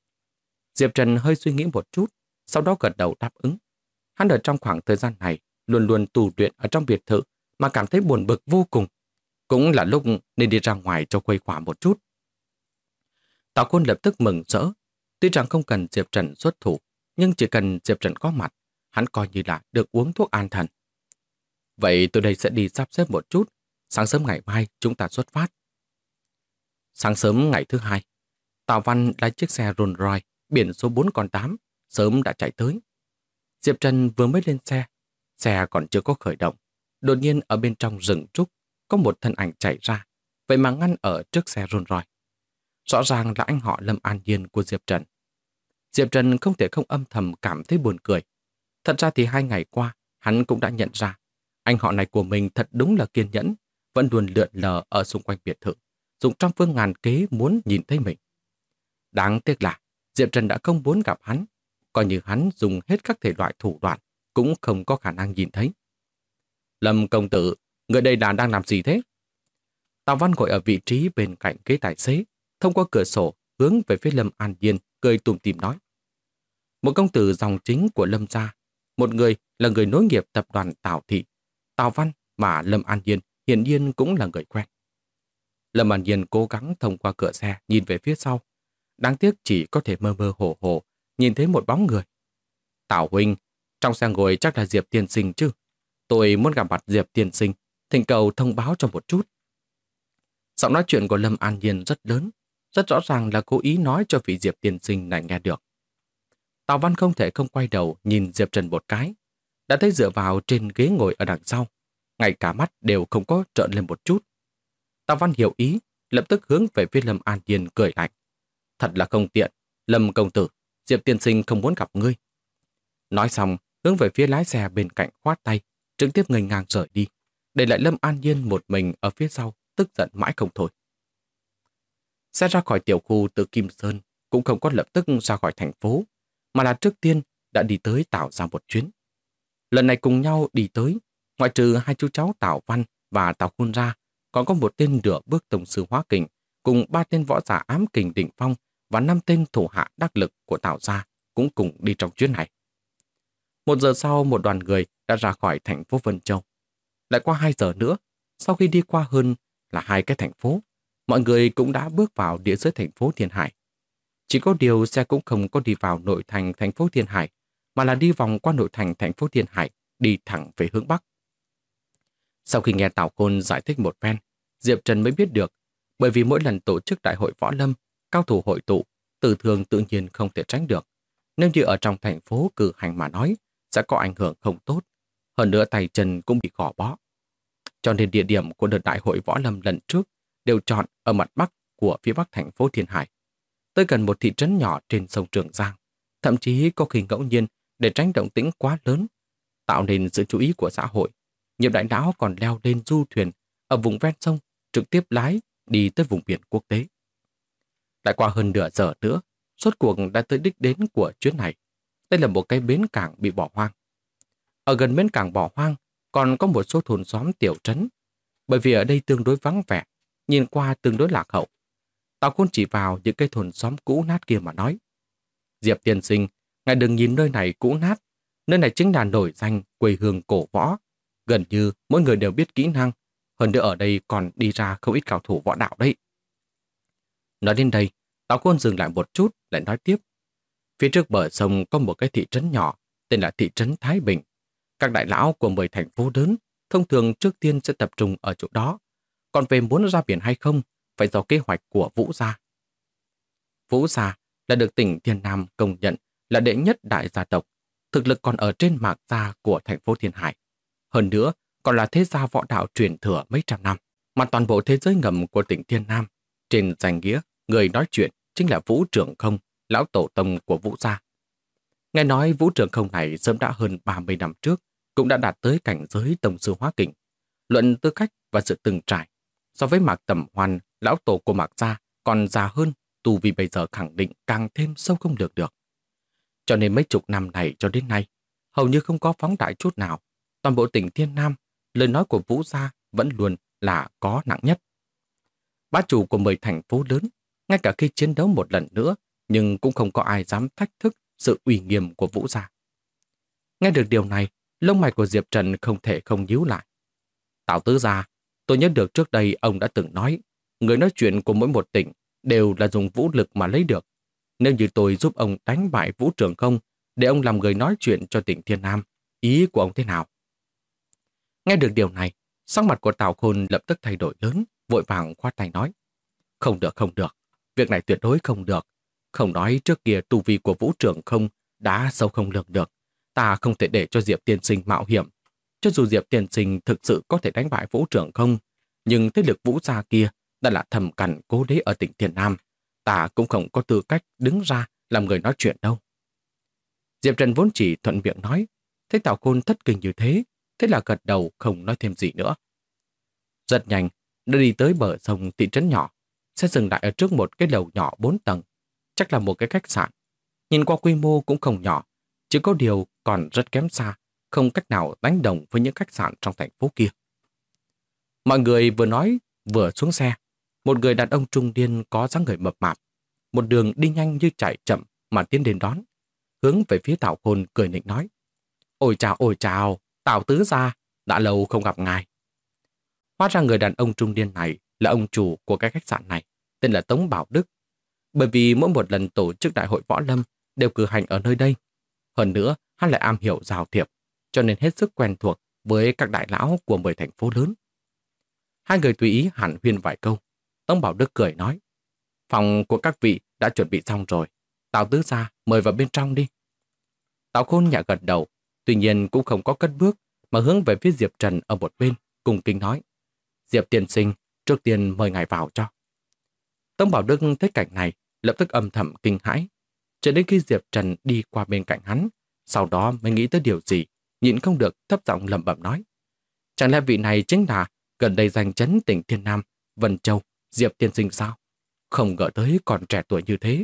Diệp Trần hơi suy nghĩ một chút, sau đó gật đầu đáp ứng. Hắn ở trong khoảng thời gian này luôn luôn tù luyện ở trong biệt thự mà cảm thấy buồn bực vô cùng. Cũng là lúc nên đi ra ngoài cho khuây khỏa một chút. Tào Khôn lập tức mừng rỡ. Tuy rằng không cần Diệp Trần xuất thủ, nhưng chỉ cần Diệp Trần có mặt, hắn coi như là được uống thuốc an thần. Vậy tôi đây sẽ đi sắp xếp một chút. Sáng sớm ngày mai chúng ta xuất phát. Sáng sớm ngày thứ hai, Tào Văn lái chiếc xe Rolls Royce biển số 4 con 8 sớm đã chạy tới. Diệp Trần vừa mới lên xe, Xe còn chưa có khởi động. Đột nhiên ở bên trong rừng trúc có một thân ảnh chạy ra, vậy mà ngăn ở trước xe Rolls Royce. Rõ ràng là anh họ Lâm An Nhiên của Diệp Trần. Diệp Trần không thể không âm thầm cảm thấy buồn cười. Thật ra thì 2 ngày qua, hắn cũng đã nhận ra anh họ này của mình thật đúng là kiên nhẫn, vẫn luôn lượn lờ ở xung quanh biệt thự, dùng trăm phương ngàn kế muốn nhìn thấy mình. Đáng tiếc là Diệp Trần đã không muốn gặp hắn, coi như hắn dùng hết các thể loại thủ đoạn cũng không có khả năng nhìn thấy. Lâm công tử, người đây là đang làm gì thế? Tào Văn ngồi ở vị trí bên cạnh ghế tài xế, thông qua cửa sổ hướng về phía Lâm An Nhiên, cười tủm tỉm nói. Một công tử dòng chính của Lâm gia, một người là người nối nghiệp tập đoàn Tào Thị, Tào Văn, mà Lâm An Nhiên hiển nhiên cũng là người quen. Lâm An Nhiên cố gắng thông qua cửa xe nhìn về phía sau. Đáng tiếc chỉ có thể mơ mơ hồ hồ nhìn thấy một bóng người. Tào huynh, trong xe ngồi chắc là Diệp tiên sinh chứ? Tôi muốn gặp mặt Diệp tiên sinh, thỉnh cầu thông báo cho một chút. Giọng nói chuyện của Lâm An Nhiên rất lớn, rất rõ ràng là cố ý nói cho vị Diệp tiên sinh này nghe được. Tào Văn không thể không quay đầu nhìn Diệp Trần một cái, đã thấy dựa vào trên ghế ngồi ở đằng sau, ngay cả mắt đều không có trợn lên một chút. Tào Văn hiểu ý, lập tức hướng về phía Lâm An Nhiên cười lạnh. Thật là không tiện, Lâm công tử, Diệp tiên sinh không muốn gặp ngươi. Nói xong, hướng về phía lái xe bên cạnh khoát tay, trực tiếp nghênh ngang rời đi, để lại Lâm An Nhiên một mình ở phía sau, tức giận mãi không thôi. Xe ra khỏi tiểu khu từ Kim Sơn cũng không có lập tức ra khỏi thành phố, mà là trước tiên đã đi tới Tào ra một chuyến. Lần này cùng nhau đi tới, ngoại trừ 2 chú cháu Tào Văn và Tào Khôn ra, còn có một tên nửa bước tổng sư hóa kình, cùng 3 tên võ giả ám kình đỉnh phong và 5 tên thủ hạ đắc lực của Tào gia cũng cùng đi trong chuyến này. 1 giờ sau, một đoàn người đã ra khỏi thành phố Vân Châu. Lại qua 2 giờ nữa, sau khi đi qua hơn là 2 cái thành phố, mọi người cũng đã bước vào địa giới thành phố Thiên Hải. Chỉ có điều xe cũng không có đi vào nội thành thành phố Thiên Hải, mà là đi vòng qua nội thành thành phố Thiên Hải, đi thẳng về hướng Bắc. Sau khi nghe Tào Khôn giải thích một phen, Diệp Trần mới biết được, bởi vì mỗi lần tổ chức đại hội võ lâm, cao thủ hội tụ, tử thương tự nhiên không thể tránh được. Nếu như ở trong thành phố cử hành mà nói, sẽ có ảnh hưởng không tốt. Hơn nữa tay chân cũng bị gò bó. Cho nên địa điểm của đợt đại hội võ lâm lần trước đều chọn ở mặt bắc của phía bắc thành phố Thiên Hải, tới gần một thị trấn nhỏ trên sông Trường Giang, thậm chí có khi ngẫu nhiên để tránh động tĩnh quá lớn, tạo nên sự chú ý của xã hội. Nhiều đại lão còn leo lên du thuyền ở vùng ven sông, trực tiếp lái đi tới vùng biển quốc tế. Lại qua hơn nửa giờ nữa, rốt cuộc đã tới đích đến của chuyến này. Đây là một cái bến cảng bị bỏ hoang. Ở gần bến cảng bỏ hoang còn có một số thôn xóm tiểu trấn, bởi vì ở đây tương đối vắng vẻ, nhìn qua tương đối lạc hậu. Tào Khôn chỉ vào những cái thôn xóm cũ nát kia mà nói. Diệp tiên sinh, ngài đừng nhìn nơi này cũ nát, nơi này chính là nổi danh quê hương cổ võ. Gần như mỗi người đều biết kỹ năng, hơn nữa ở đây còn đi ra không ít cao thủ võ đạo đấy. Nói đến đây, Tào Khôn dừng lại một chút, lại nói tiếp. Phía trước bờ sông có một cái thị trấn nhỏ, tên là thị trấn Thái Bình. Các đại lão của 10 thành phố lớn, thông thường trước tiên sẽ tập trung ở chỗ đó. Còn về muốn ra biển hay không, phải do kế hoạch của Vũ gia. Vũ gia là được tỉnh Thiên Nam công nhận là đệ nhất đại gia tộc, thực lực còn ở trên mạc gia của thành phố Thiên Hải. Hơn nữa, còn là thế gia võ đạo truyền thừa mấy trăm năm, mà toàn bộ thế giới ngầm của tỉnh Thiên Nam. Trên danh nghĩa, người nói chuyện chính là Vũ Trường Không, lão tổ tông của Vũ gia. Nghe nói Vũ Trường Không này sớm đã hơn 30 năm trước, cũng đã đạt tới cảnh giới tông sư hóa kình. Luận tư cách và sự từng trải, so với Mạc Tầm Hoan, lão tổ của Mạc gia còn già hơn, tu vi bây giờ khẳng định càng thêm sâu không lường được. Cho nên mấy chục năm này cho đến nay, hầu như không có phóng đại chút nào. Toàn bộ tỉnh Thiên Nam, lời nói của Vũ gia vẫn luôn là có nặng nhất. Bá chủ của 10 thành phố lớn, ngay cả khi chiến đấu một lần nữa, nhưng cũng không có ai dám thách thức sự uy nghiêm của Vũ gia. Nghe được điều này, lông mày của Diệp Trần không thể không nhíu lại. Tào tứ gia, tôi nhớ được trước đây ông đã từng nói, người nói chuyện của mỗi một tỉnh đều là dùng vũ lực mà lấy được. Nếu như tôi giúp ông đánh bại Vũ Trường Không để ông làm người nói chuyện cho tỉnh Thiên Nam, ý của ông thế nào? Nghe được điều này, sắc mặt của Tào Khôn lập tức thay đổi lớn, vội vàng khoát tay nói. Không được, không được. Việc này tuyệt đối không được. Không nói trước kia tu vi của Vũ Trường Không đã sâu không lường được. Ta không thể để cho Diệp tiên sinh mạo hiểm, Cho dù Diệp tiên sinh thực sự có thể đánh bại Vũ trưởng không, nhưng thế lực Vũ gia kia đã là thầm cằn cố đế ở tỉnh Thiên Nam, ta cũng không có tư cách đứng ra làm người nói chuyện đâu. Diệp Trần vốn chỉ thuận miệng nói, thấy Tào Khôn thất kinh như thế, thế là gật đầu không nói thêm gì nữa. Rất nhanh, đã đi tới bờ sông thị trấn nhỏ, sẽ dừng lại ở trước một cái lầu nhỏ 4 tầng, chắc là một cái khách sạn. Nhìn qua quy mô cũng không nhỏ, chỉ có điều còn rất kém xa, không cách nào đánh đồng với những khách sạn trong thành phố kia. Mọi người vừa nói vừa xuống xe, một người đàn ông trung niên có dáng người mập mạp, một đường đi nhanh như chạy chậm mà tiến đến đón, hướng về phía Tào Khôn cười nịnh nói: ôi chào, Tào tứ gia, đã lâu không gặp ngài. Hóa ra người đàn ông trung niên này là ông chủ của cái khách sạn này, tên là Tống Bảo Đức. Bởi vì mỗi một lần tổ chức đại hội võ lâm đều cử hành ở nơi đây. Hơn nữa, hắn lại am hiểu giao thiệp, cho nên hết sức quen thuộc với các đại lão của 10 thành phố lớn. Hai người tùy ý hàn huyên vài câu. Tống Bảo Đức cười nói: phòng của các vị đã chuẩn bị xong rồi. Tào tứ gia mời vào bên trong đi. Tào Khôn nhẹ gật đầu, tuy nhiên cũng không có cất bước mà hướng về phía Diệp Trần ở một bên, cùng kính nói: Diệp tiên sinh, trước tiên mời ngài vào cho. Tống Bảo Đức thấy cảnh này, lập tức âm thầm kinh hãi. Cho đến khi Diệp Trần đi qua bên cạnh hắn, sau đó mới nghĩ tới điều gì, nhịn không được thấp giọng lẩm bẩm nói: chẳng lẽ vị này chính là gần đây giành chấn tỉnh Thiên Nam, Vân Châu, Diệp tiên sinh sao? Không ngờ tới còn trẻ tuổi như thế.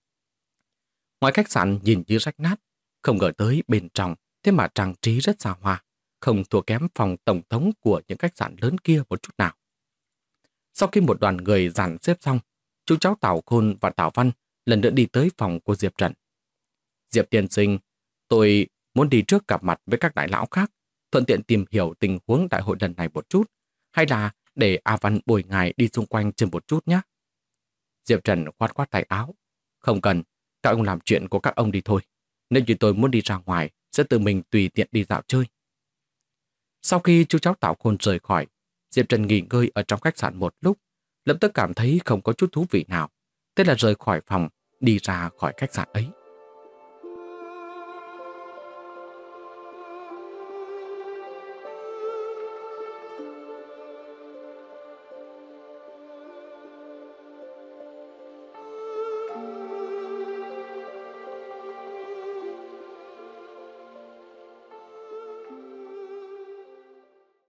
Ngoài khách sạn nhìn như rách nát, không ngờ tới bên trong thế mà trang trí rất xa hoa, không thua kém phòng tổng thống của những khách sạn lớn kia một chút nào. Sau khi một đoàn người dàn xếp xong, chú cháu Tào Khôn và Tào Văn lần nữa đi tới phòng của Diệp Trần. Diệp tiên sinh, tôi muốn đi trước gặp mặt với các đại lão khác, thuận tiện tìm hiểu tình huống đại hội lần này một chút, hay là để A Văn bồi ngài đi xung quanh trên một chút nhé. Diệp Trần khoát khoát tay áo. Không cần, các ông làm chuyện của các ông đi thôi. Nếu như tôi muốn đi ra ngoài, sẽ tự mình tùy tiện đi dạo chơi. Sau khi chú cháu Tào Khôn rời khỏi, Diệp Trần nghỉ ngơi ở trong khách sạn một lúc, lập tức cảm thấy không có chút thú vị nào. Thế là rời khỏi phòng, đi ra khỏi khách sạn ấy.